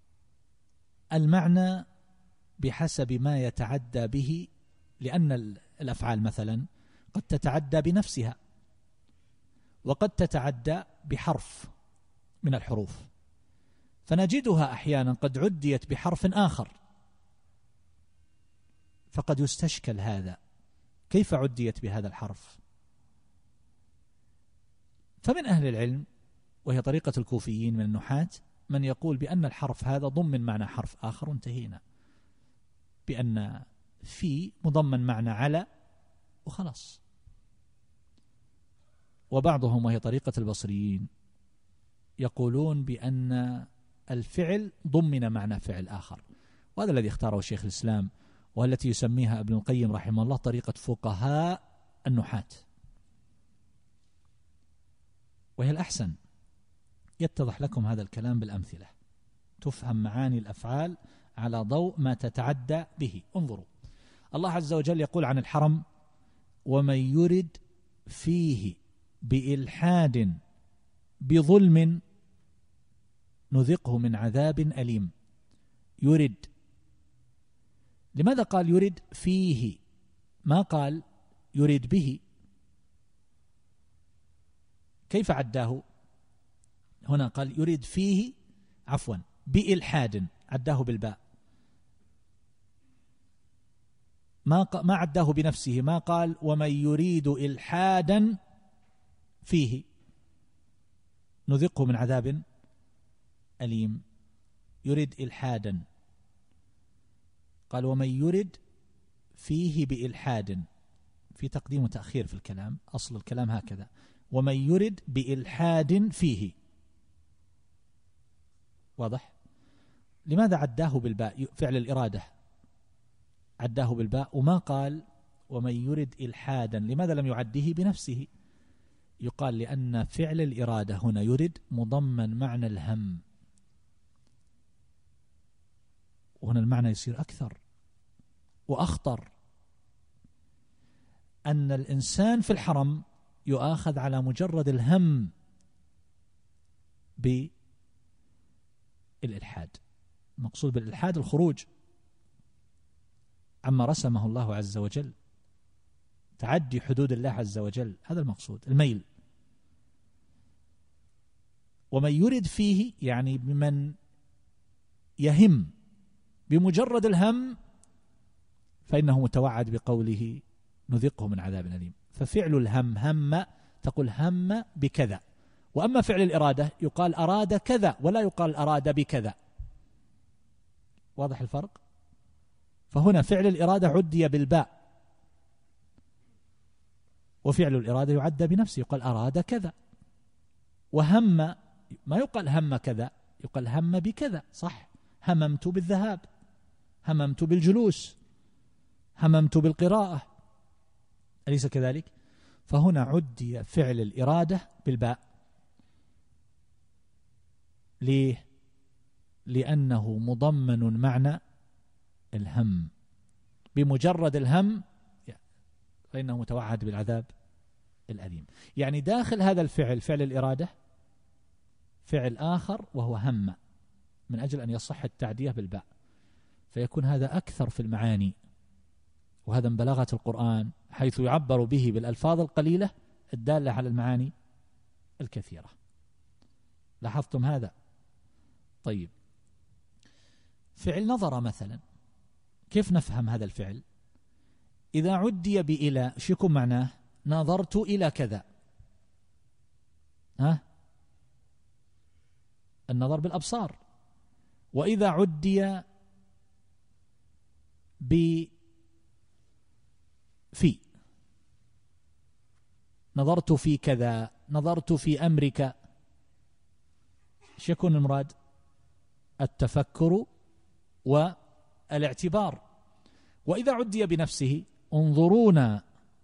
Speaker 1: المعنى بحسب ما يتعدى به، لأن الأفعال مثلا قد تتعدى بنفسها، وقد تتعدى بحرف من الحروف، فنجدها أحيانا قد عديت بحرف آخر، فقد يستشكل هذا، كيف عديت بهذا الحرف؟ فمن أهل العلم، وهي طريقة الكوفيين من النحاة، من يقول بأن الحرف هذا ضمن معنى حرف آخر وانتهينا، بأن في مضمن معنى على وخلاص. وبعضهم، وهي طريقة البصريين، يقولون بأن الفعل ضمن معنى فعل آخر، وهذا الذي اختاره شيخ الإسلام، والتي يسميها ابن القيم رحمه الله طريقة فقهاء النحاة، وهي الأحسن. يتضح لكم هذا الكلام بالأمثلة، تفهم معاني الأفعال على ضوء ما تتعدى به. انظروا، الله عز وجل يقول عن الحرم: ومن يرد فيه بإلحاد بظلم نذقه من عذاب أليم. يرد، لماذا قال يرد فيه؟ ما قال يرد به. كيف عداه؟ هنا قال يرد فيه، عفوا، بإلحاد، عداه بالباء، ما عداه بنفسه، ما قال ومن يريد إلحادا فيه نذقه من عذاب أليم. يرد إلحادا، قال ومن يرد فيه بإلحاد، في تقديم وتأخير في الكلام، أصل الكلام هكذا: ومن يرد بإلحاد فيه. واضح؟ لماذا عداه بالباء؟ فعل الإرادة عداه بالباء، وما قال ومن يرد إلحادا. لماذا لم يعده بنفسه؟ يقال لأن فعل الإرادة هنا يرد مضمن معنى الهم، وهنا المعنى يصير أكثر وأخطر. أن الإنسان في الحرم يؤاخذ على مجرد الهم بالإلحاد. المقصود بالإلحاد الخروج عما رسمه الله عز وجل، تعدي حدود الله عز وجل، هذا المقصود، الميل. ومن يرد فيه يعني بمن يهم، بمجرد الهم فإنه متوعد بقوله نذقه من عذاب أليم. ففعل الهم، هم، تقول هم بكذا. وأما فعل الإرادة يقال أراد كذا، ولا يقال أراد بكذا. واضح الفرق؟ فهنا فعل الإرادة عدي بالباء، وفعل الإرادة يعد بنفسه، يقال أراد كذا. وهم ما يقال هم كذا، يقال هم بكذا، صح؟ هممت بالذهاب، هممت بالجلوس، هممت بالقراءة، أليس كذلك؟ فهنا عدي فعل الإرادة بالباء. ليه؟ لأنه مضمن معنى الهم، بمجرد الهم فإنه متوعد بالعذاب الأليم. يعني داخل هذا الفعل، فعل الإرادة، فعل آخر وهو هم، من أجل أن يصح التعدية بالباء، فيكون هذا أكثر في المعاني. وهذا من بلاغة القرآن، حيث يعبر به بالألفاظ القليلة الدالة على المعاني الكثيرة. لاحظتم هذا؟ طيب، فعل نظر مثلا، كيف نفهم هذا الفعل؟ إذا عدي بإلى، شو يكون معناه؟ نظرت إلى كذا. النظر بالأبصار. وإذا عدي في، نظرت في كذا، نظرت في أمرك، ايش يكون المراد؟ التفكر والاعتبار. وإذا عدي بنفسه، انظرونا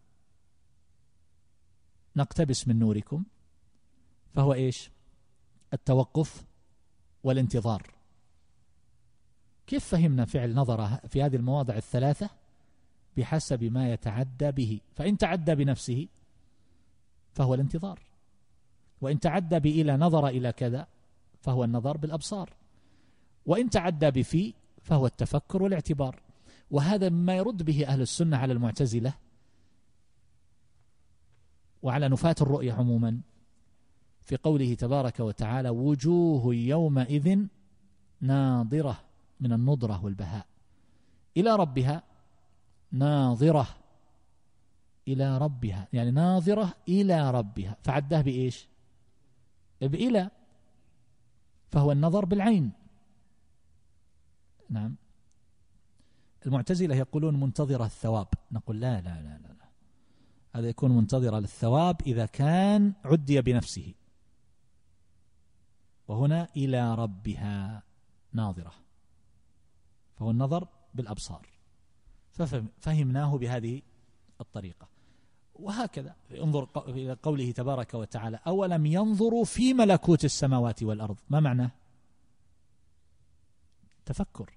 Speaker 1: نقتبس من نوركم، فهو ايش؟ التوقف والانتظار. كيف فهمنا فعل نظر في هذه المواضع الثلاثة؟ بحسب ما يتعدى به. فإن تعدى بنفسه فهو الانتظار، وإن تعدى بإلى نظر إلى كذا فهو النظر بالأبصار، وإن تعدى بفي فهو التفكر والاعتبار. وهذا مما يرد به أهل السنة على المعتزلة وعلى نفاة الرؤية عموما في قوله تبارك وتعالى وجوه يومئذ ناظرة من النضرة والبهاء إلى ربها ناظرة إلى ربها، يعني ناظرة إلى ربها، فعده بإيش؟ بإلى، فهو النظر بالعين. نعم. المعتزلة يقولون منتظرة الثواب، نقول لا لا لا لا، هذا يكون منتظرة للثواب إذا كان عدي بنفسه، وهنا إلى ربها ناظرة، فهو النظر بالأبصار، ففهمناه بهذه الطريقة. وهكذا انظر إلى قوله تبارك وتعالى أولم ينظروا في ملكوت السماوات والأرض، ما معناه؟ تفكر،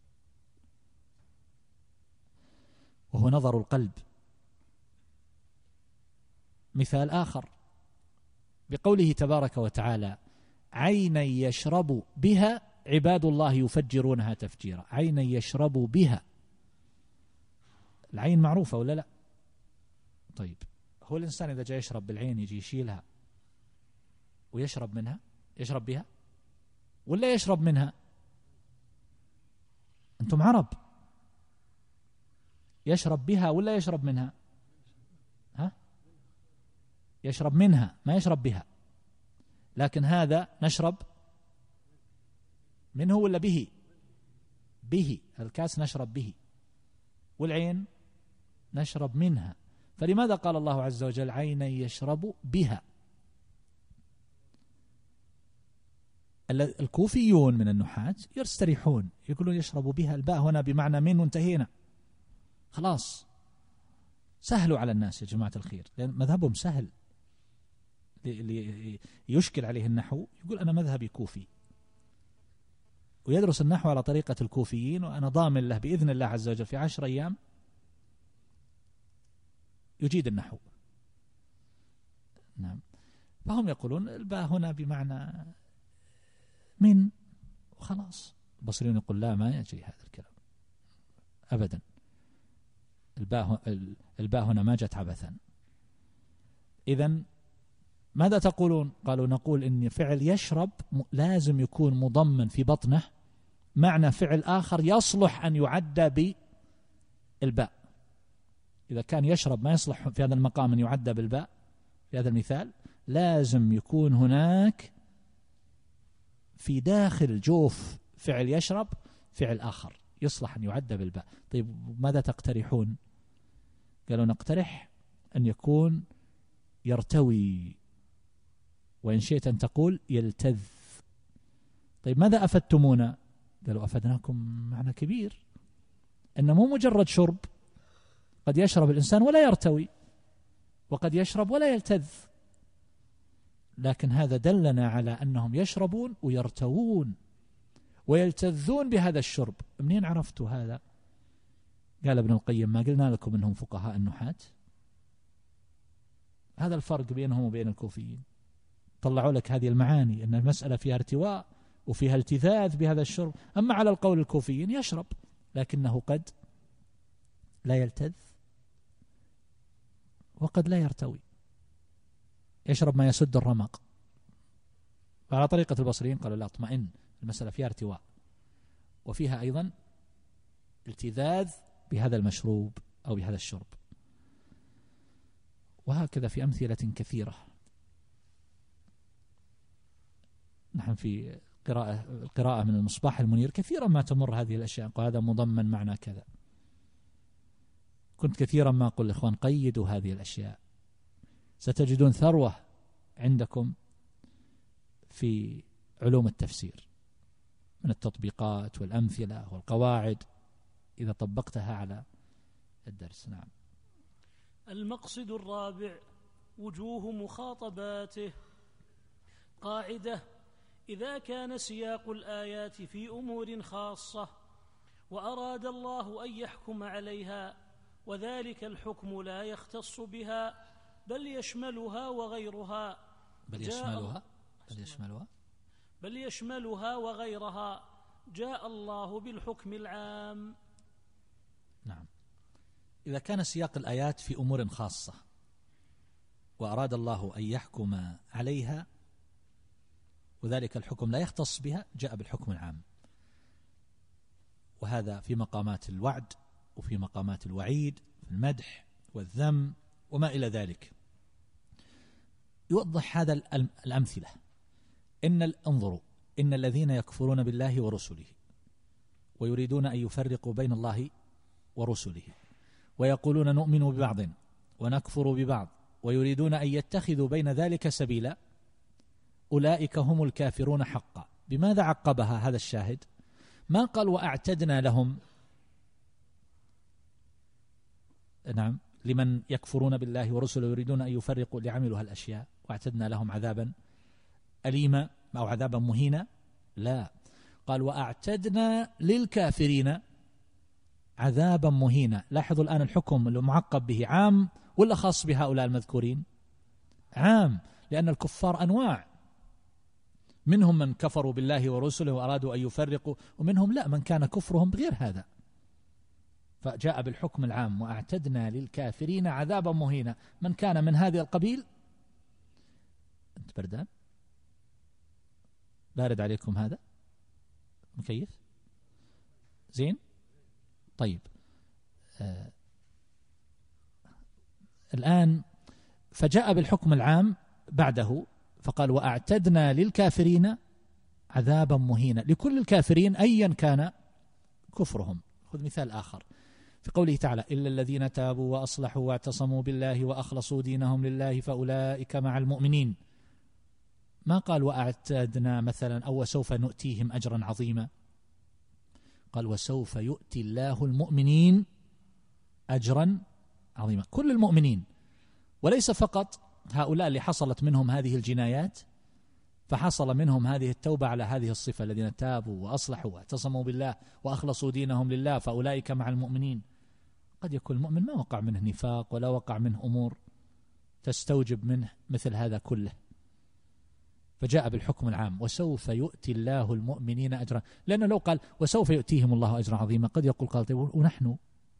Speaker 1: وهو نظر القلب. مثال آخر بقوله تبارك وتعالى عينا يشرب بها عباد الله يفجرونها تفجيرا، عينا يشرب بها، العين معروفة ولا لا؟ طيب هو الإنسان إذا جاء يشرب بالعين يجي يشيلها ويشرب منها، يشرب بها ولا يشرب منها؟ أنتم عرب، يشرب بها ولا يشرب منها؟ ها؟ يشرب منها ما يشرب بها، لكن هذا نشرب منه ولا به؟ به، الكاس نشرب به، والعين نشرب منها. فلماذا قال الله عز وجل عينا يشرب بها؟ الكوفيون من النحاة يستريحون يقولون يشرب بها، الباء هنا بمعنى من، وانتهينا خلاص، سهلوا على الناس يا جماعة الخير، لأن مذهبهم سهل. اللي يشكل عليه النحو يقول أنا مذهبي كوفي ويدرس النحو على طريقة الكوفيين، وأنا ضامن له بإذن الله عز وجل في 10 أيام يجيد النحو. نعم. فهم يقولون الباء هنا بمعنى من وخلاص. البصريون يقول لا، ما يجري هذا الكلام أبدا، الباء هنا ما جت عبثا. إذن ماذا تقولون؟ قالوا نقول إن فعل يشرب لازم يكون مضمن في بطنه معنى فعل آخر يصلح أن يعدى بالباء. إذا كان يشرب ما يصلح في هذا المقام أن يعدى بالباء في هذا المثال، لازم يكون هناك في داخل جوف فعل يشرب فعل آخر يصلح أن يعدى بالباء. طيب ماذا تقترحون؟ قالوا نقترح أن يكون يرتوي، وإن شئت أن تقول يلتذ. طيب ماذا أفدتمونا؟ قالوا أفدناكم معنى كبير، أنه مو مجرد شرب، قد يشرب الإنسان ولا يرتوي، وقد يشرب ولا يلتذ، لكن هذا دلنا على أنهم يشربون ويرتوون ويلتذون بهذا الشرب. منين عرفتوا هذا؟ قال ابن القيم ما قلنا لكم أنهم فقهاء النحاة؟ هذا الفرق بينهم وبين الكوفيين، طلعوا لك هذه المعاني أن المسألة فيها ارتواء وفيها التذاذ بهذا الشرب. أما على القول الكوفيين يشرب لكنه قد لا يلتذ وقد لا يرتوي، يشرب ما يسد الرمق. وعلى طريقة البصريين قالوا لا، اطمئن، المسألة فيها ارتواء وفيها أيضا التذاذ بهذا المشروب أو بهذا الشرب. وهكذا في أمثلة كثيرة. نحن في القراءة من المصباح المنير كثيرا ما تمر هذه الأشياء، وهذا مضمن معنى كذا. كنت كثيرا ما أقول للإخوان قيدوا هذه الأشياء، ستجدون ثروة عندكم في علوم التفسير من التطبيقات والأمثلة والقواعد إذا طبقتها على الدرس. نعم.
Speaker 2: المقصد الرابع وجوه مخاطباته. قاعدة: إذا كان سياق الآيات في أمور خاصة وأراد الله أن يحكم عليها، وذلك الحكم لا يختص بها بل يشملها وغيرها، بل يشملها وغيرها، جاء الله بالحكم العام.
Speaker 1: نعم. إذا كان سياق الآيات في أمور خاصة وأراد الله أن يحكم عليها وذلك الحكم لا يختص بها جاء بالحكم العام، وهذا في مقامات الوعد وفي مقامات الوعيد، في المدح والذم وما إلى ذلك. يوضح هذا الأمثلة. انظروا إن الذين يكفرون بالله ورسله ويريدون أن يفرقوا بين الله ورسله ويقولون نؤمن ببعض ونكفر ببعض ويريدون أن يتخذوا بين ذلك سبيلا أولئك هم الكافرون حقا. بماذا عقبها هذا الشاهد؟ ما قال وأعتدنا لهم، نعم، لمن يكفرون بالله ورسله يريدون أن يفرقوا لعملوا هالأشياء واعتدنا لهم عذابا أليما أو عذابا مهينا، لا، قال وأعتدنا للكافرين عذابا مهينا. لاحظوا الآن الحكم المعقب به عام ولا خاص بهؤلاء المذكورين؟ عام، لأن الكفار أنواع، منهم من كفروا بالله ورسله وأرادوا أن يفرقوا، ومنهم لا، من كان كفرهم بغير هذا، فجاء بالحكم العام وأعتدنا للكافرين عذابا مهينا. من كان من هذه القبيل. أنت بردان؟ بارد عليكم هذا؟ مكيف؟ زين؟ طيب. الآن فجاء بالحكم العام بعده فقال وأعتدنا للكافرين عذابا مهينا، لكل الكافرين أيا كان كفرهم. خذ مثال آخر في قوله تعالى إلا الذين تابوا وأصلحوا واعتصموا بالله وأخلصوا دينهم لله فأولئك مع المؤمنين. ما قال وأعتدنا مثلا أو وسوف نؤتيهم أجرا عظيما، قال وسوف يؤتي الله المؤمنين أجرا عظيما، كل المؤمنين، وليس فقط هؤلاء اللي حصلت منهم هذه الجنايات فحصل منهم هذه التوبة على هذه الصفة، الذين تابوا وأصلحوا واعتصموا بالله وأخلصوا دينهم لله فأولئك مع المؤمنين. قد يكون المؤمن ما وقع منه نفاق ولا وقع منه أمور تستوجب منه مثل هذا كله، فجاء بالحكم العام وسوف يؤتي الله المؤمنين أجرا، لأنه لو قال وسوف يؤتيهم الله أجرا عظيما قد يقول قال طيب ونحن،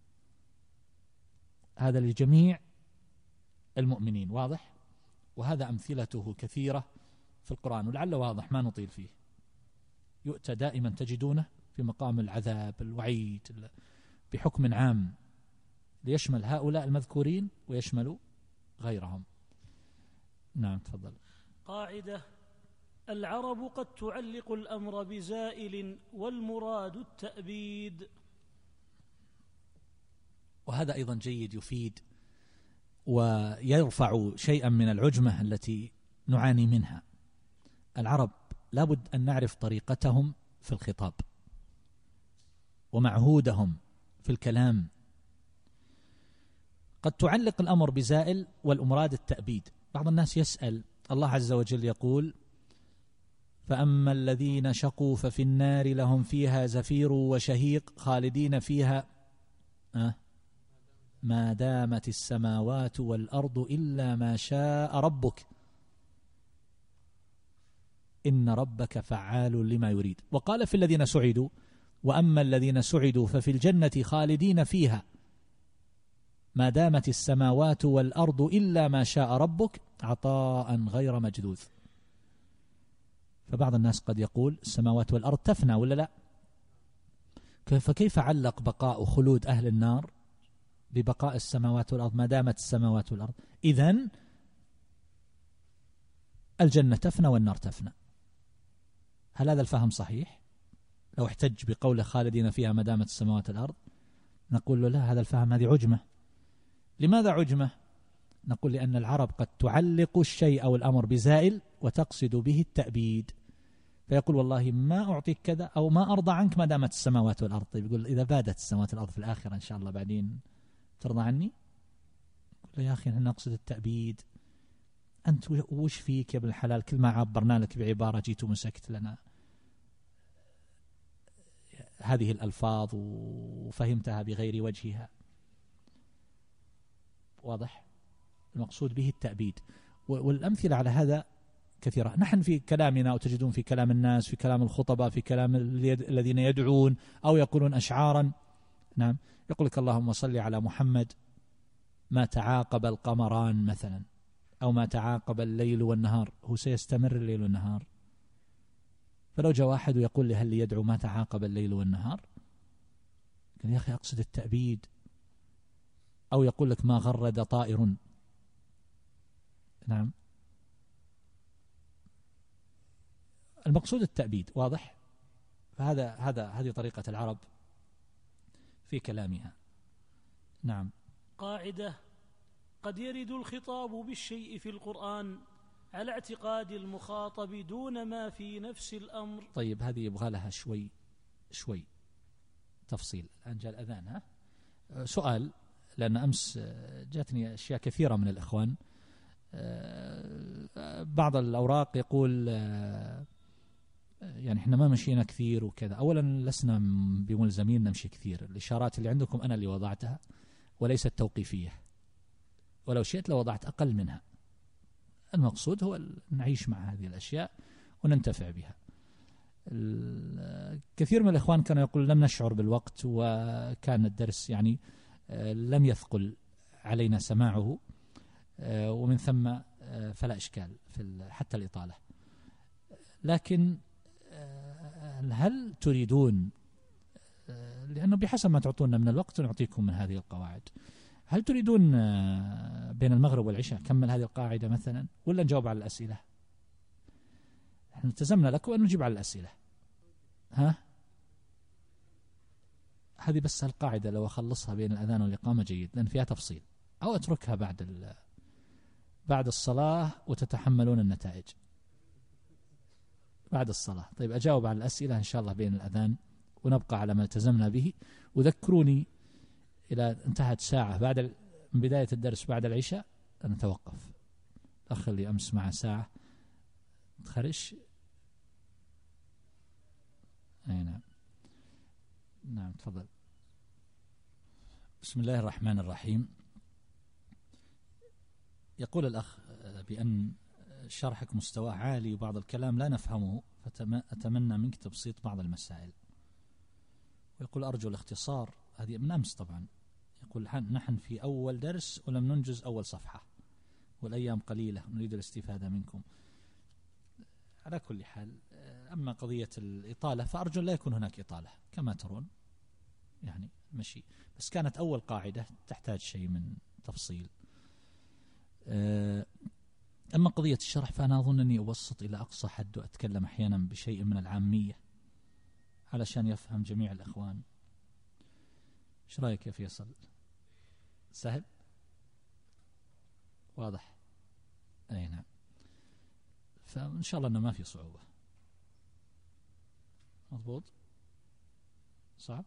Speaker 1: هذا لجميع المؤمنين. واضح؟ وهذا أمثلته كثيرة في القرآن ولعل واضح ما نطيل فيه. يؤتى دائما تجدونه في مقام العذاب الوعيد بحكم عام ليشمل هؤلاء المذكورين ويشمل غيرهم. نعم تفضل.
Speaker 2: قاعدة: العرب قد تعلق الأمر بزائل والمراد التأبيد.
Speaker 1: وهذا أيضا جيد، يفيد ويرفع شيئا من العجمة التي نعاني منها. العرب لابد أن نعرف طريقتهم في الخطاب ومعهودهم في الكلام. قد تعلق الأمر بزائل والمراد التأبيد. بعض الناس يسأل، الله عز وجل يقول فأما الذين شقوا ففي النار لهم فيها زفير وشهيق خالدين فيها ما دامت السماوات والأرض إلا ما شاء ربك إن ربك فعال لما يريد. وقال في الذين سعدوا وأما الذين سعدوا ففي الجنة خالدين فيها ما دامت السماوات والأرض إلا ما شاء ربك عطاء غير مجذوذ. فبعض الناس قد يقول السماوات والأرض تفنى ولا لا، فكيف علق بقاء خلود أهل النار ببقاء السماوات والأرض ما دامت السماوات والأرض؟ إذن الجنة تفنى والنار تفنى. هل هذا الفهم صحيح؟ لو احتج بقول خالدين فيها ما دامت السماوات والأرض نقول له لا، هذا الفهم هذه عجمة. لماذا عجمة؟ نقول لأن العرب قد تعلق الشيء أو الأمر بزائل وتقصد به التأبيد، فيقول والله ما أعطيك كذا أو ما أرضى عنك ما دامت السماوات والأرض. طيب يقول إذا بادت السماوات والأرض في الآخرة إن شاء الله بعدين ترضى عني؟ يقول يا أخي نحن نقصد التأبيد، أنت وش فيك يا ابن الحلال؟ كل ما عبرنا لك بعبارة جيت ومسكت لنا هذه الألفاظ وفهمتها بغير وجهها. واضح؟ المقصود به التأبيد. والأمثلة على هذا كثيرة. نحن في كلامنا وتجدون في كلام الناس، في كلام الخطباء، في كلام الذين يدعون أو يقولون أشعارا، نعم، يقول لك اللهم صل على محمد ما تعاقب القمران مثلا، أو ما تعاقب الليل والنهار، هو سيستمر الليل والنهار. فلو جاء واحد ويقول لي هل لي يدعو ما تعاقب الليل والنهار، قال يا أخي أقصد التأبيد. أو يقول لك ما غرد طائر. نعم، المقصود التأبيد، واضح؟ هذه طريقة العرب في كلامها. نعم.
Speaker 2: قاعدة: قد يرد الخطاب بالشيء في القرآن على اعتقاد المخاطب دون ما في نفس الأمر.
Speaker 1: طيب هذه يبغى لها شوي تفصيل. الآن جاء الأذان. سؤال، لأن أمس جاتني أشياء كثيرة من الإخوان. بعض الأوراق يقول يعني إحنا ما مشينا كثير وكذا. أولا لسنا بملزمين نمشي كثير، الإشارات اللي عندكم أنا اللي وضعتها وليست توقيفية، ولو شئت لوضعت أقل منها. المقصود هو نعيش مع هذه الأشياء وننتفع بها. كثير من الإخوان كانوا يقول لم نشعر بالوقت، وكان الدرس يعني لم يثقل علينا سماعه، ومن ثم فلا إشكال في حتى الإطالة. لكن هل تريدون، لأنه بحسب ما تعطونا من الوقت نعطيكم من هذه القواعد، هل تريدون بين المغرب والعشاء كمل هذه القاعدة مثلا، ولا نجاوب على الأسئلة؟ نحن التزمنا لكم أن نجيب على الأسئلة. هذه بس القاعدة لو أخلصها بين الأذان والإقامة جيد، لأن فيها تفصيل، أو أتركها بعد الصلاة وتتحملون النتائج بعد الصلاة. طيب أجاوب على الأسئلة إن شاء الله بين الأذان، ونبقى على ما التزمنا به. وذكروني إلى انتهت ساعة من بداية الدرس بعد العشاء نتوقف. الأخ اللي أمس مع ساعة تخرج. أي نعم تفضل. بسم الله الرحمن الرحيم. يقول الأخ بأن شرحك مستواه عالي وبعض الكلام لا نفهمه، فأتمنى منك تبسيط بعض المسائل. ويقول أرجو الاختصار. هذه من أمس طبعا. يقول نحن في أول درس ولم ننجز أول صفحة، والأيام قليلة، نريد الاستفادة منكم. على كل حال، أما قضية الإطالة فأرجو لا يكون هناك إطالة كما ترون، يعني مشي، بس كانت أول قاعدة تحتاج شيء من تفصيل. أما قضية الشرح فأنا أظن أني أبسط إلى أقصى حد، وأتكلم أحيانا بشيء من العامية علشان يفهم جميع الإخوان. إيش رأيك يا فيصل؟ سهل؟ واضح؟ أي نعم. فإن شاء الله أنه ما في صعوبة. مضبوط؟ صعب؟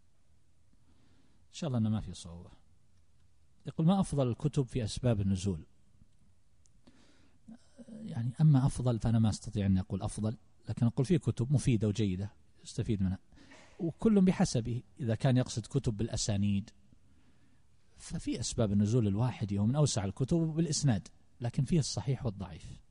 Speaker 1: إن شاء الله أنه ما في صعوبة. يقول ما أفضل الكتب في أسباب النزول؟ يعني أما أفضل فأنا ما أستطيع أن أقول أفضل، لكن أقول فيه كتب مفيدة وجيدة يستفيد منها، وكل بحسبه. إذا كان يقصد كتب بالأسانيد ففي أسباب النزول الواحد هو من أوسع الكتب بالإسناد، لكن فيه الصحيح والضعيف.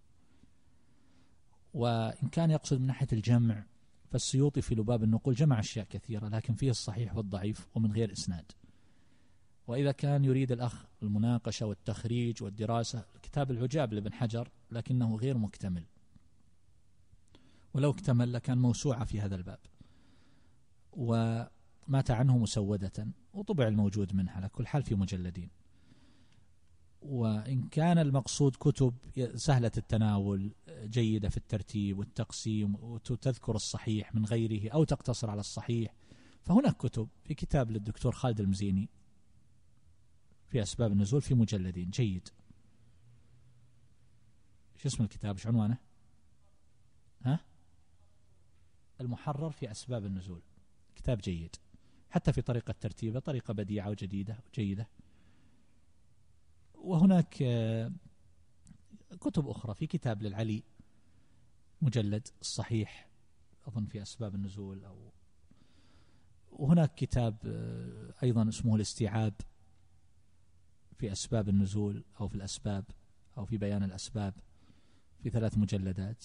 Speaker 1: وإن كان يقصد من ناحية الجمع فالسيوطي في لباب النقول جمع أشياء كثيرة، لكن فيه الصحيح والضعيف ومن غير إسناد. وإذا كان يريد الأخ المناقشة والتخريج والدراسة، كتاب العجاب لابن حجر لكنه غير مكتمل، ولو اكتمل لكان موسوعة في هذا الباب، ومات عنه مسودة وطبع الموجود منها على كل حال في مجلدين. وإن كان المقصود كتب سهلة التناول جيدة في الترتيب والتقسيم وتذكر الصحيح من غيره أو تقتصر على الصحيح، فهناك كتب. في كتاب للدكتور خالد المزيني في أسباب النزول في مجلدين جيد. ايش اسم الكتاب؟ ايش عنوانه؟ المحرر في أسباب النزول، كتاب جيد حتى في طريقة ترتيبه، طريقة بديعة وجديدة وجيدة. وهناك كتب أخرى، في كتاب للعلي مجلد الصحيح أظن في أسباب النزول، وهناك كتاب أيضا اسمه الاستيعاب في أسباب النزول أو في الأسباب أو في بيان الأسباب، في 3 مجلدات،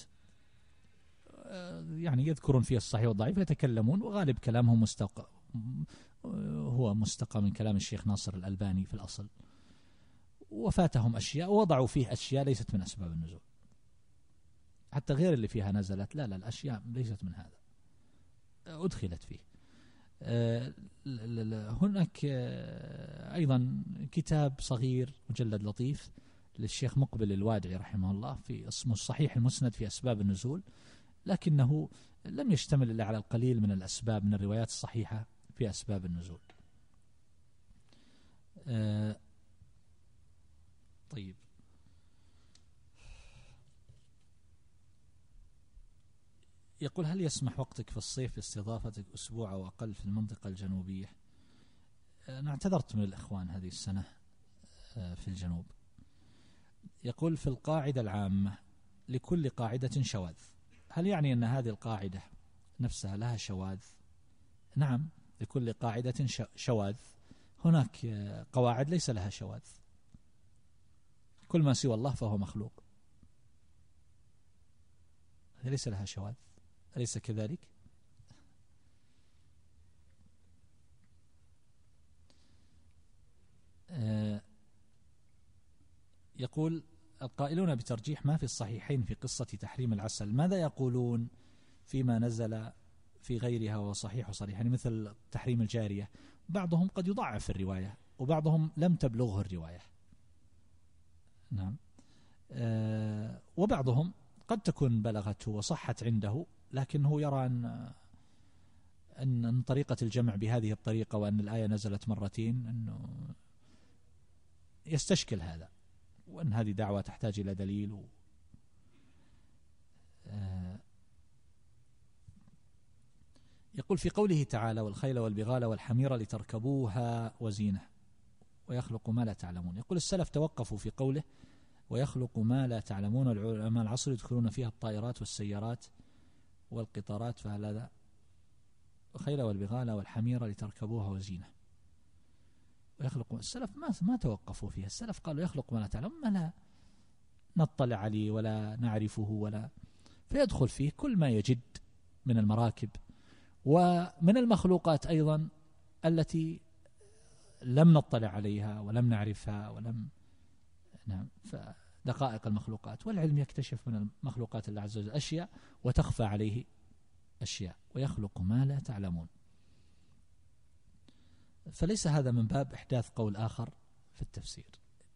Speaker 1: يعني يذكرون فيه الصحيح والضعيف يتكلمون، وغالب كلامهم هو مستقى من كلام الشيخ ناصر الألباني في الأصل. وفاتهم أشياء ووضعوا فيه أشياء ليست من أسباب النزول، حتى غير اللي فيها نزلت، لا الأشياء ليست من هذا أدخلت فيه. هناك أيضا كتاب صغير مجلد لطيف للشيخ مقبل الوادعي رحمه الله في اسمه الصحيح المسند في أسباب النزول، لكنه لم يشتمل إلا على القليل من الأسباب من الروايات الصحيحة في أسباب النزول. طيب، يقول: هل يسمح وقتك في الصيف باستضافتك أسبوع أو أقل في المنطقة الجنوبية؟ أنا اعتذرت من الإخوان هذه السنة في الجنوب. يقول: في القاعدة العامة لكل قاعدة شواذ، هل يعني أن هذه القاعدة نفسها لها شواذ؟ نعم، لكل قاعدة شواذ. هناك قواعد ليس لها شواذ، كل ما سوى الله فهو مخلوق، ليس لها شواذ، أليس كذلك؟ يقول: القائلون بترجيح ما في الصحيحين في قصة تحريم العسل ماذا يقولون فيما نزل في غيرها وصحيح وصريح، يعني مثل تحريم الجارية؟ بعضهم قد يضعف الرواية وبعضهم لم تبلغه الرواية، نعم، وبعضهم قد تكون بلغته وصحت عنده، لكنه يرى أن طريقة الجمع بهذه الطريقة وأن الآية نزلت مرتين أنه يستشكل هذا، وأن هذه دعوة تحتاج إلى دليل. يقول: في قوله تعالى: والخيل والبغال والحمير لتركبوها وزينة ويخلق ما لا تعلمون، يقول: السلف توقفوا في قوله ويخلق ما لا تعلمون، العلماء العصر يدخلون فيها الطائرات والسيارات والقطارات، فهل هذا الخيل والبغال والحمير لتركبوها وزينة ويخلق؟ السلف ما توقفوا فيها، السلف قالوا يخلق ما لا تعلمون، ما لا نطلع عليه ولا نعرفه ولا، فيدخل فيه كل ما يجد من المراكب ومن المخلوقات أيضا التي لم نطلع عليها ولم نعرفها ولم، نعم، فدقائق المخلوقات، والعلم يكتشف من المخلوقات الله عز وجل أشياء وتخفى عليه أشياء، ويخلق ما لا تعلمون. فليس هذا من باب إحداث قول آخر في التفسير.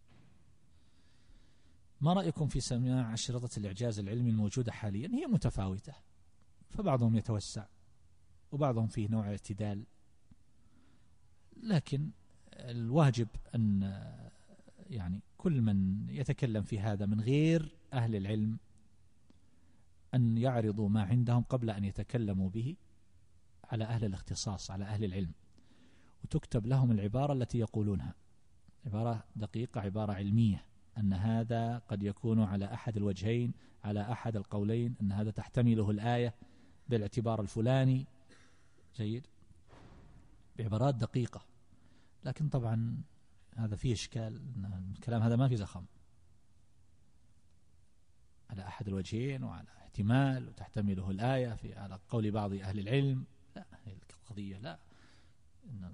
Speaker 1: ما رأيكم في سماع أشرطة الإعجاز العلمي الموجودة حاليا؟ هي متفاوتة، فبعضهم يتوسع وبعضهم فيه نوع اعتدال، لكن الواجب أن يعني كل من يتكلم في هذا من غير أهل العلم أن يعرضوا ما عندهم قبل أن يتكلموا به على أهل الاختصاص، على أهل العلم، وتكتب لهم العبارة التي يقولونها، عبارة دقيقة، عبارة علمية، أن هذا قد يكون على أحد الوجهين، على أحد القولين، أن هذا تحتمله الآية بالاعتبار الفلاني، جيد، بعبارات دقيقة. لكن طبعا هذا فيه إشكال، الكلام هذا ما في زخم، على أحد الوجهين وعلى احتمال وتحتمله الآية في على قول بعض أهل العلم، لا، القضية لا، إن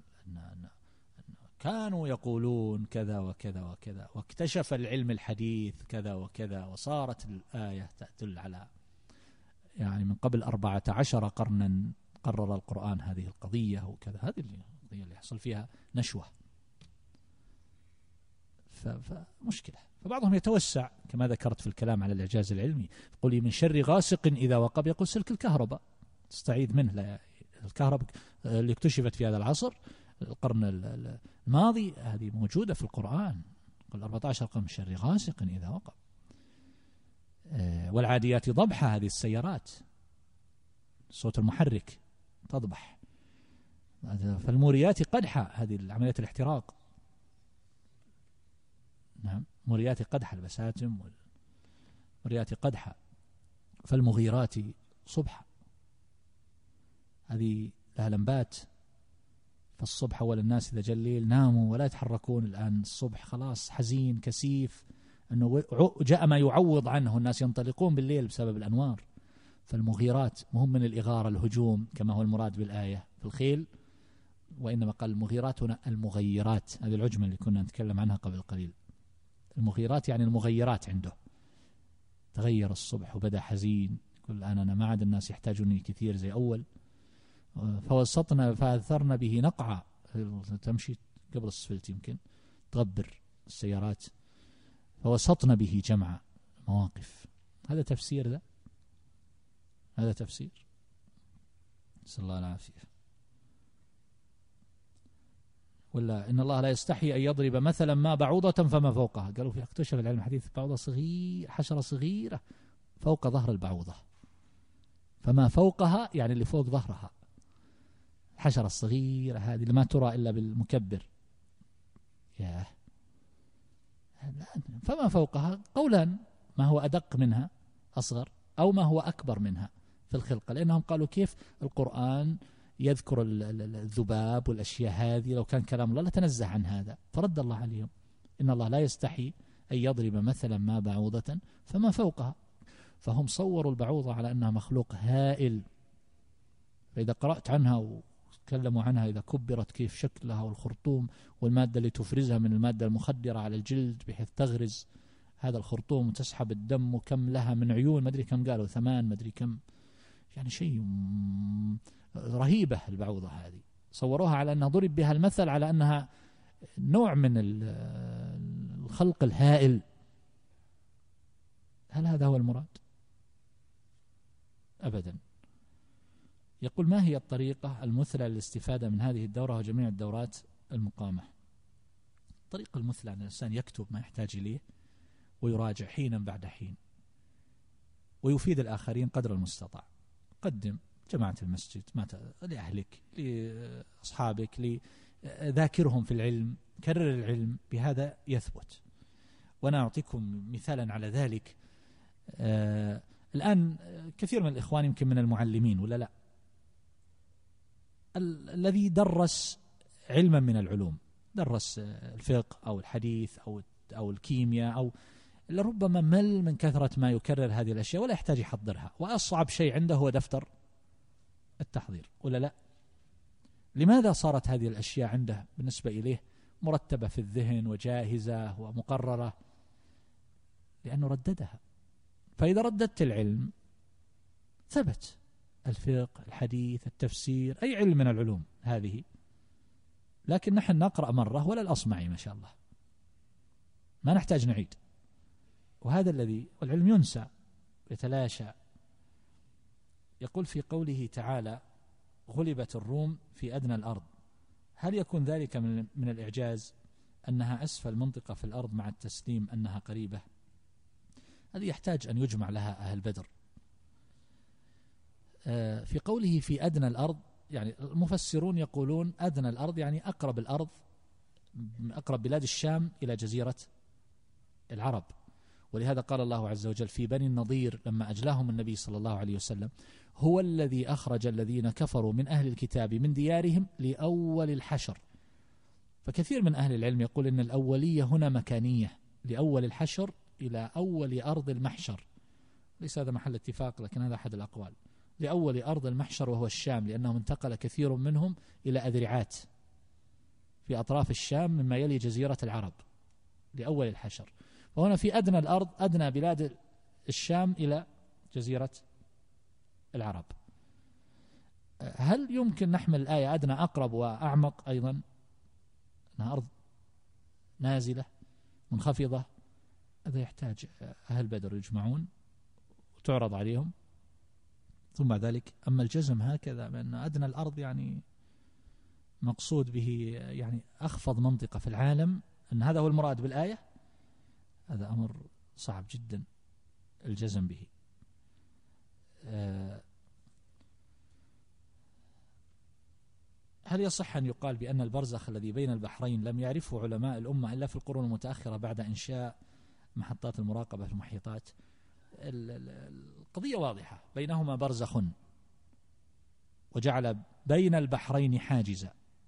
Speaker 1: كانوا يقولون كذا وكذا وكذا، واكتشف العلم الحديث كذا وكذا، وصارت الآية تدل على، يعني من قبل 14 قرنا قرر القرآن هذه القضية وكذا، هذه القضية اللي يحصل فيها نشوة، فمشكلة. فبعضهم يتوسع كما ذكرت في الكلام على الإعجاز العلمي، يقول من شر غاسق إذا وقب، يقول سلك الكهرباء تستعيذ منه، الكهرباء اللي اكتشفت في هذا العصر القرن الماضي هذه موجودة في القرآن، قل 14 قرن من شر غاسق إذا وقب. والعاديات ضبحة، هذه السيارات الصوت المحرك تضبح. فالموريات قدحة، هذه عملية الاحتراق، نعم، موريات قدحة، البساتم والموريات قدحة. فالمغيرات صبحة، هذه لها لمبات، فالصبح أول الناس إذا جليل ناموا ولا يتحركون، الآن الصبح خلاص حزين كسيف، أنه جاء ما يعوض عنه، الناس ينطلقون بالليل بسبب الأنوار. فالمغيرات مهم من الإغارة الهجوم كما هو المراد بالآية في الخيل، وإنما قال المغيرات هنا المغيرات، هذه العجمة اللي كنا نتكلم عنها قبل قليل. المغيرات يعني المغيرات عنده، تغير الصبح وبدأ حزين، يقول الآن أنا ما عاد الناس يحتاجوني كثير زي أول. فوسطنا فأثرنا به نقعا، تمشي قبل السفلت يمكن تغبر السيارات، فوسطنا به جمعا مواقف. هذا تفسير ذا، هذا تفسير، نسأل الله العافية. ولا إن الله لا يستحي أن يضرب مثلا ما بعوضة فما فوقها، قالوا في اكتشف العلم الحديث بعوضة صغيرة، حشرة صغيرة فوق ظهر البعوضة، فما فوقها يعني اللي فوق ظهرها، الحشرة الصغيرة هذه اللي ما ترى إلا بالمكبر. ياه، فما فوقها قولان، ما هو أدق منها أصغر، أو ما هو أكبر منها في الخلقة، لأنهم قالوا كيف القرآن يذكر الذباب والأشياء هذه، لو كان كلام الله لتنزه عن هذا. فرد الله عليهم إن الله لا يستحي أن يضرب مثلا ما بعوضة فما فوقها. فهم صوروا البعوضة على أنها مخلوق هائل، فإذا قرأت عنها وتكلموا عنها إذا كبرت كيف شكلها والخرطوم والمادة اللي تفرزها من المادة المخدرة على الجلد بحيث تغرز هذا الخرطوم وتسحب الدم، وكم لها من عيون، ما أدري كم قالوا 8، ما أدري كم، يعني شيء رهيبة البعوضة هذه. صوروها على أنها ضرب بها المثل على أنها نوع من الخلق الهائل. هل هذا هو المراد؟ أبدا. يقول ما هي الطريقة المثلى للاستفادة من هذه الدورة وجميع الدورات المقامة؟ الطريقة المثلى أن الإنسان يكتب ما يحتاج إليه ويراجع حينا بعد حين، ويفيد الآخرين قدر المستطاع. قدم جماعة المسجد لأهلك، لأصحابك، لذاكرهم في العلم، كرر العلم، بهذا يثبت. وأنا أعطيكم مثالا على ذلك. الآن كثير من الإخوان يمكن من المعلمين ولا لا، الذي درس علما من العلوم، درس الفقه أو الحديث أو الكيمياء، أو لربما مل من كثرة ما يكرر هذه الأشياء ولا يحتاج يحضرها، وأصعب شيء عنده هو دفتر التحضير ولا لا. لماذا صارت هذه الأشياء عنده بالنسبة إليه مرتبة في الذهن وجاهزة ومقررة؟ لأنه رددها. فإذا رددت العلم ثبت، الفقه، الحديث، التفسير، أي علم من العلوم هذه. لكن نحن نقرأ مرة ولا الأصمعي ما شاء الله، ما نحتاج نعيد. وهذا الذي، والعلم ينسى يتلاشى. يقول في قوله تعالى غلبت الروم في أدنى الأرض، هل يكون ذلك من الإعجاز أنها أسفل منطقة في الأرض مع التسليم أنها قريبة؟ هذه يحتاج أن يجمع لها أهل بدر. في قوله في أدنى الأرض، يعني المفسرون يقولون أدنى الأرض يعني أقرب الأرض، أقرب بلاد الشام إلى جزيرة العرب. ولهذا قال الله عز وجل في بني النضير لما أجلاهم النبي صلى الله عليه وسلم هو الذي أخرج الذين كفروا من أهل الكتاب من ديارهم لأول الحشر. فكثير من أهل العلم يقول إن الأولية هنا مكانية، لأول الحشر إلى أول أرض المحشر. ليس هذا محل اتفاق لكن هذا أحد الأقوال. لأول أرض المحشر وهو الشام، لأنهم انتقل كثير منهم إلى أذرعات في أطراف الشام مما يلي جزيرة العرب، لأول الحشر. وهنا في أدنى الأرض، أدنى بلاد الشام إلى جزيرة العرب. هل يمكن نحمل الآية أدنى أقرب وأعمق أيضا، أنها أرض نازلة منخفضة؟ هذا يحتاج أهل بدر يجمعون وتعرض عليهم ثم بعد ذلك. أما الجزم هكذا بأن أدنى الأرض يعني مقصود به يعني أخفض منطقة في العالم، أن هذا هو المراد بالآية، هذا أمر صعب جدا الجزم به. هل يصح أن يقال بأن البرزخ الذي بين البحرين لم يعرفه علماء الأمة إلا في القرون المتأخرة بعد إنشاء محطات المراقبة في المحيطات؟ القضية واضحة، بينهما برزخ وجعل بين البحرين حاجزا.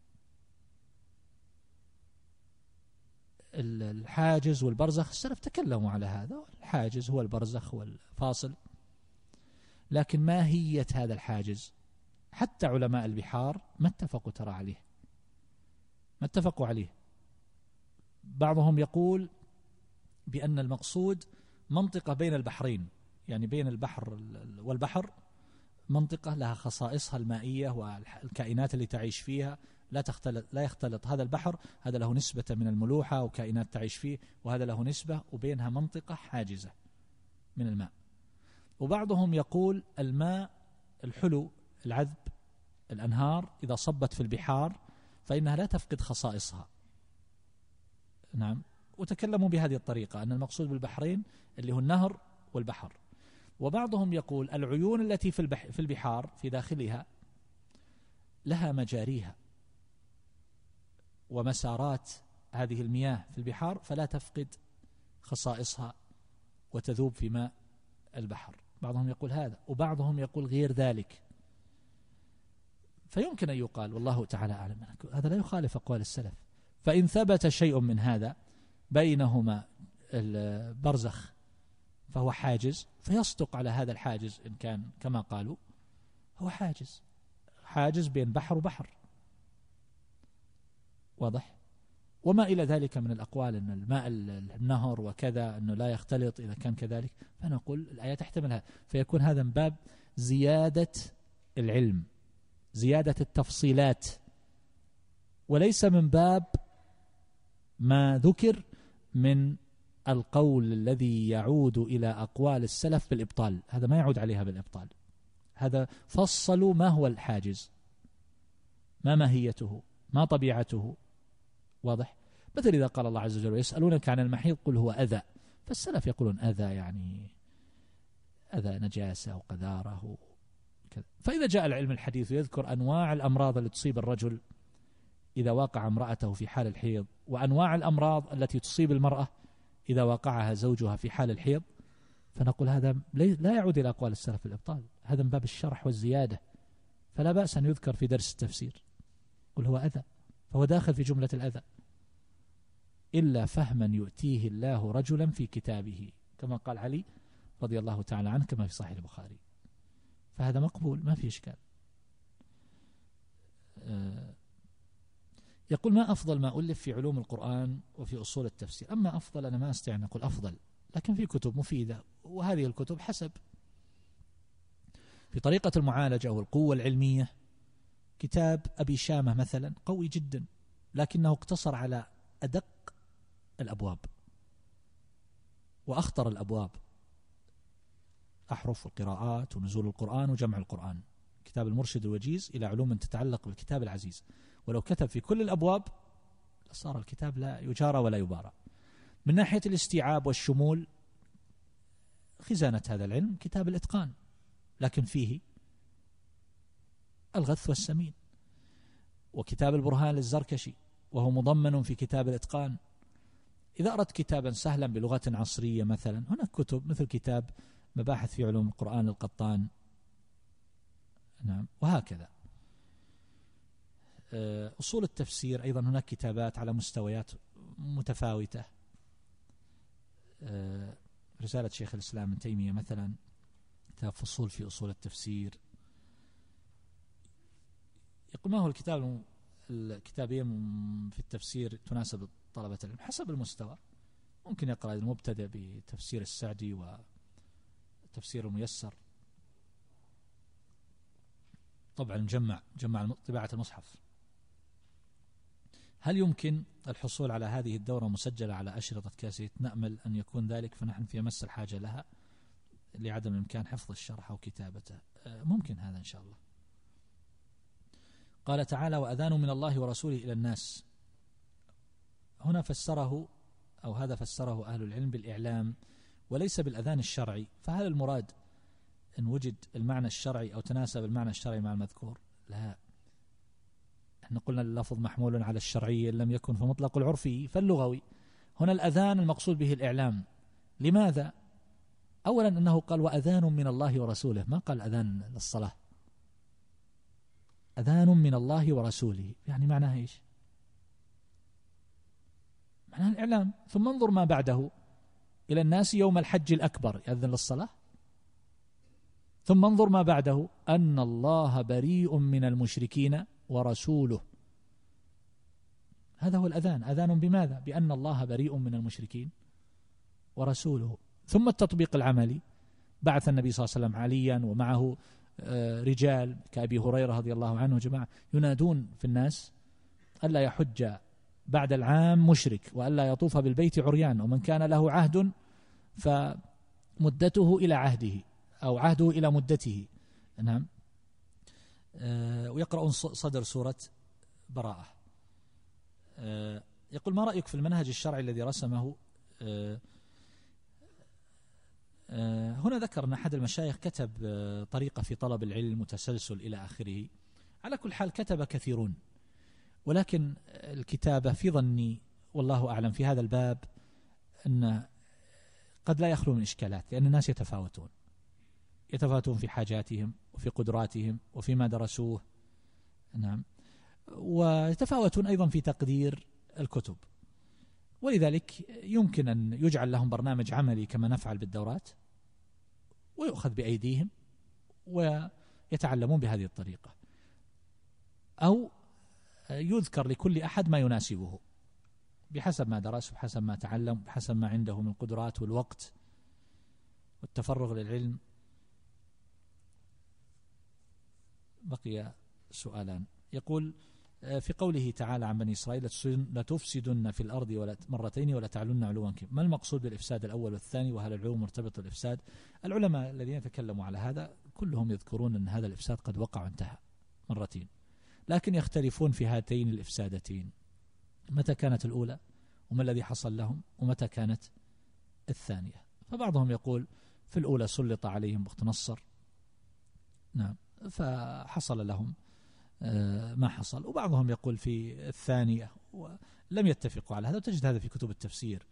Speaker 1: الحاجز والبرزخ السلف تكلموا على هذا، الحاجز هو البرزخ والفاصل، لكن ماهية هذا الحاجز حتى علماء البحار ما اتفقوا ترى عليه، ما اتفقوا عليه. بعضهم يقول بأن المقصود منطقة بين البحرين، يعني بين البحر والبحر منطقة لها خصائصها المائية والكائنات اللي تعيش فيها لا يختلط هذا البحر، هذا له نسبة من الملوحة وكائنات تعيش فيه، وهذا له نسبة، وبينها منطقة حاجزة من الماء. وبعضهم يقول الماء الحلو العذب، الأنهار إذا صبت في البحار فإنها لا تفقد خصائصها. نعم، وتكلموا بهذه الطريقة أن المقصود بالبحرين اللي هو النهر والبحر. وبعضهم يقول العيون التي في البحار في داخلها لها مجاريها ومسارات هذه المياه في البحار، فلا تفقد خصائصها وتذوب في ماء البحر. بعضهم يقول هذا، وبعضهم يقول غير ذلك. فيمكن أن يقال والله تعالى أعلم هذا لا يخالف أقوال السلف، فإن ثبت شيء من هذا بينهما البرزخ فهو حاجز، فيصدق على هذا الحاجز إن كان كما قالوا هو حاجز بين بحر وبحر، واضح. وما إلى ذلك من الأقوال أن الماء النهر وكذا أنه لا يختلط إذا كان كذلك، فنقول الآية تحتملها، فيكون هذا من باب زيادة العلم، زيادة التفصيلات، وليس من باب ما ذكر من القول الذي يعود إلى أقوال السلف بالإبطال. هذا ما يعود عليها بالإبطال، هذا فصلوا ما هو الحاجز، ما ماهيته، ما طبيعته، واضح. مثل إذا قال الله عز وجل يسألونك عن المحيض قل هو أذى، فالسلف يقولون أذى يعني أذى نجاسة أو قذارة كذا. فإذا جاء العلم الحديث يذكر أنواع الأمراض التي تصيب الرجل إذا واقع امرأته في حال الحيض، وأنواع الأمراض التي تصيب المرأة إذا وقعها زوجها في حال الحيض، فنقول هذا لا يعود إلى أقوال السلف الإبطال، هذا من باب الشرح والزيادة، فلا بأس أن يذكر في درس التفسير قل هو أذى، فهو داخل في جملة الأذى، إلا فهما يؤتيه الله رجلا في كتابه، كما قال علي رضي الله تعالى عنه كما في صحيح البخاري، فهذا مقبول ما في إشكال. يقول ما أفضل ما ألف في علوم القرآن وفي أصول التفسير؟ أما أفضل أنا ما أستطيع أن أقول أفضل، لكن في كتب مفيدة، وهذه الكتب حسب في طريقة المعالجة والقوة العلمية. كتاب أبي شامة مثلا قوي جدا، لكنه اقتصر على أدق الأبواب وأخطر الأبواب، أحرف والقراءات ونزول القرآن وجمع القرآن، كتاب المرشد الوجيز إلى علوم تتعلق بالكتاب العزيز. ولو كتب في كل الأبواب لصار الكتاب لا يجارى ولا يبارى. من ناحية الاستيعاب والشمول خزانة هذا العلم كتاب الإتقان، لكن فيه الغث والسمين. وكتاب البرهان للزركشي وهو مضمن في كتاب الإتقان. إذا أردت كتابا سهلا بلغة عصرية مثلا، هناك كتب مثل كتاب مباحث في علوم القرآن للقطان، نعم، وهكذا. أصول التفسير أيضا هناك كتابات على مستويات متفاوتة. رسالة شيخ الإسلام ابن تيمية مثلا، كتاب فصول في أصول التفسير. يقول ما هو الكتابين في التفسير تناسب طلبة العلم حسب المستوى؟ ممكن يقرأ المبتدئ بتفسير السعدي وتفسير الميسر، طبعا جمع طباعة المصحف. هل يمكن الحصول على هذه الدورة مسجلة على أشرطة كاسيت؟ نأمل أن يكون ذلك، فنحن في أمس الحاجة لها لعدم الإمكان حفظ الشرح أو كتابته. ممكن هذا إن شاء الله. قال تعالى وأذان من الله ورسوله إلى الناس، هنا فسره أو هذا فسره أهل العلم بالإعلام وليس بالأذان الشرعي. فهل المراد إن وجد المعنى الشرعي أو تناسب المعنى الشرعي مع المذكور؟ لا، احنا قلنا اللفظ محمول على الشرعي إن لم يكن فمطلق العرفي فاللغوي. هنا الأذان المقصود به الإعلام. لماذا؟ أولا أنه قال وأذان من الله ورسوله، ما قال أذان للصلاة. أذان من الله ورسوله يعني معناها إيش؟ معناها الإعلام. ثم انظر ما بعده إلى الناس يوم الحج الأكبر، يأذن للصلاة. ثم انظر ما بعده أن الله بريء من المشركين ورسوله، هذا هو الأذان. أذان بماذا؟ بأن الله بريء من المشركين ورسوله. ثم التطبيق العملي، بعث النبي صلى الله عليه وسلم عليا ومعه رجال كأبي هريرة رضي الله عنه جماعة ينادون في الناس ألا يحج بعد العام مشرك وألا يطوف بالبيت عريان، ومن كان له عهد فمدته إلى عهده أو عهده إلى مدته. نعم. ويقرؤون صدر سورة براءة. يقول: ما رأيك في المنهج الشرعي الذي رسمه؟ هنا ذكر أن أحد المشايخ كتب طريقة في طلب العلم متسلسل إلى آخره. على كل حال كتب كثيرون، ولكن الكتابة في ظني والله أعلم في هذا الباب أن قد لا يخلو من إشكالات، لأن الناس يتفاوتون في حاجاتهم وفي قدراتهم وفيما درسوه. نعم. ويتفاوتون أيضا في تقدير الكتب، ولذلك يمكن أن يجعل لهم برنامج عملي كما نفعل بالدورات، ويؤخذ بأيديهم ويتعلمون بهذه الطريقة، أو يذكر لكل أحد ما يناسبه بحسب ما درس وبحسب ما تعلم بحسب ما عنده من قدرات والوقت والتفرغ للعلم. بقي سؤالان. يقول: في قوله تعالى عن بني إسرائيل لتفسدن في الأرض مرتين ولتعلن علوا كبيرا، ما المقصود بالإفساد الأول والثاني؟ وهل العلو مرتبط بالإفساد؟ العلماء الذين تكلموا على هذا كلهم يذكرون أن هذا الإفساد قد وقع وانتهى مرتين، لكن يختلفون في هاتين الإفسادتين، متى كانت الأولى وما الذي حصل لهم ومتى كانت الثانية. فبعضهم يقول في الأولى سلط عليهم بخت نصر، نعم، فحصل لهم ما حصل، وبعضهم يقول في الثانية، ولم يتفقوا على هذا، وتجد هذا في كتب التفسير،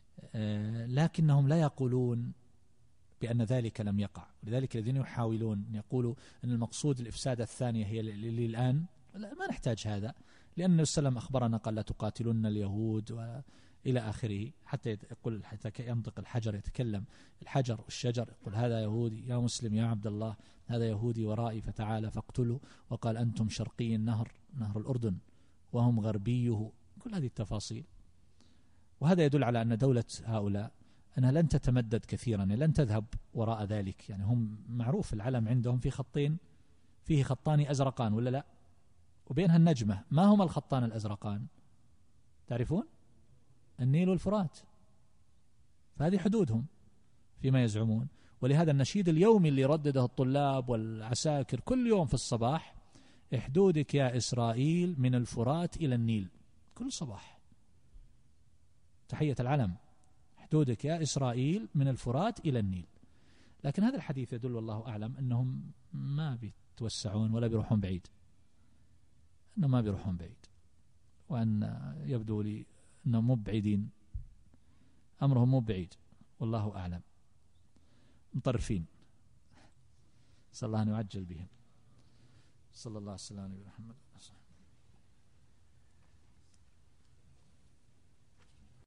Speaker 1: لكنهم لا يقولون بأن ذلك لم يقع. ولذلك الذين يحاولون أن يقولوا أن المقصود الإفساد الثانية هي اللي الآن، ما نحتاج هذا، لأن النبي صلى الله عليه وسلم أخبرنا قال لا تقاتلن اليهود إلى آخره، حتى يقول حتى ينطق الحجر، يتكلم الحجر والشجر، يقول هذا يهودي يا مسلم يا عبد الله، هذا يهودي ورائي فتعالى فاقتلوا، وقال أنتم شرقي النهر، نهر الأردن، وهم غربيه. كل هذه التفاصيل، وهذا يدل على أن دولة هؤلاء أنها لن تتمدد كثيرا، لن تذهب وراء ذلك. يعني هم معروف العلم عندهم في خطين، فيه خطان أزرقان ولا لا، وبينها النجمة. ما هما الخطان الأزرقان؟ تعرفون؟ النيل والفرات، فهذه حدودهم فيما يزعمون. ولهذا النشيد اليومي اللي يردده الطلاب والعساكر كل يوم في الصباح: احدودك يا إسرائيل من الفرات إلى النيل، كل صباح تحية العلم، احدودك يا إسرائيل من الفرات إلى النيل. لكن هذا الحديث يدل والله أعلم أنهم ما بيتوسعون ولا بيروحون بعيد، أنهم ما بيروحون بعيد، وأن يبدو لي أنهم مبعدين، أمرهم مبعد والله أعلم، مطرفين، صلى الله أن يعجل بهم. صلى الله عليه وسلم على محمد.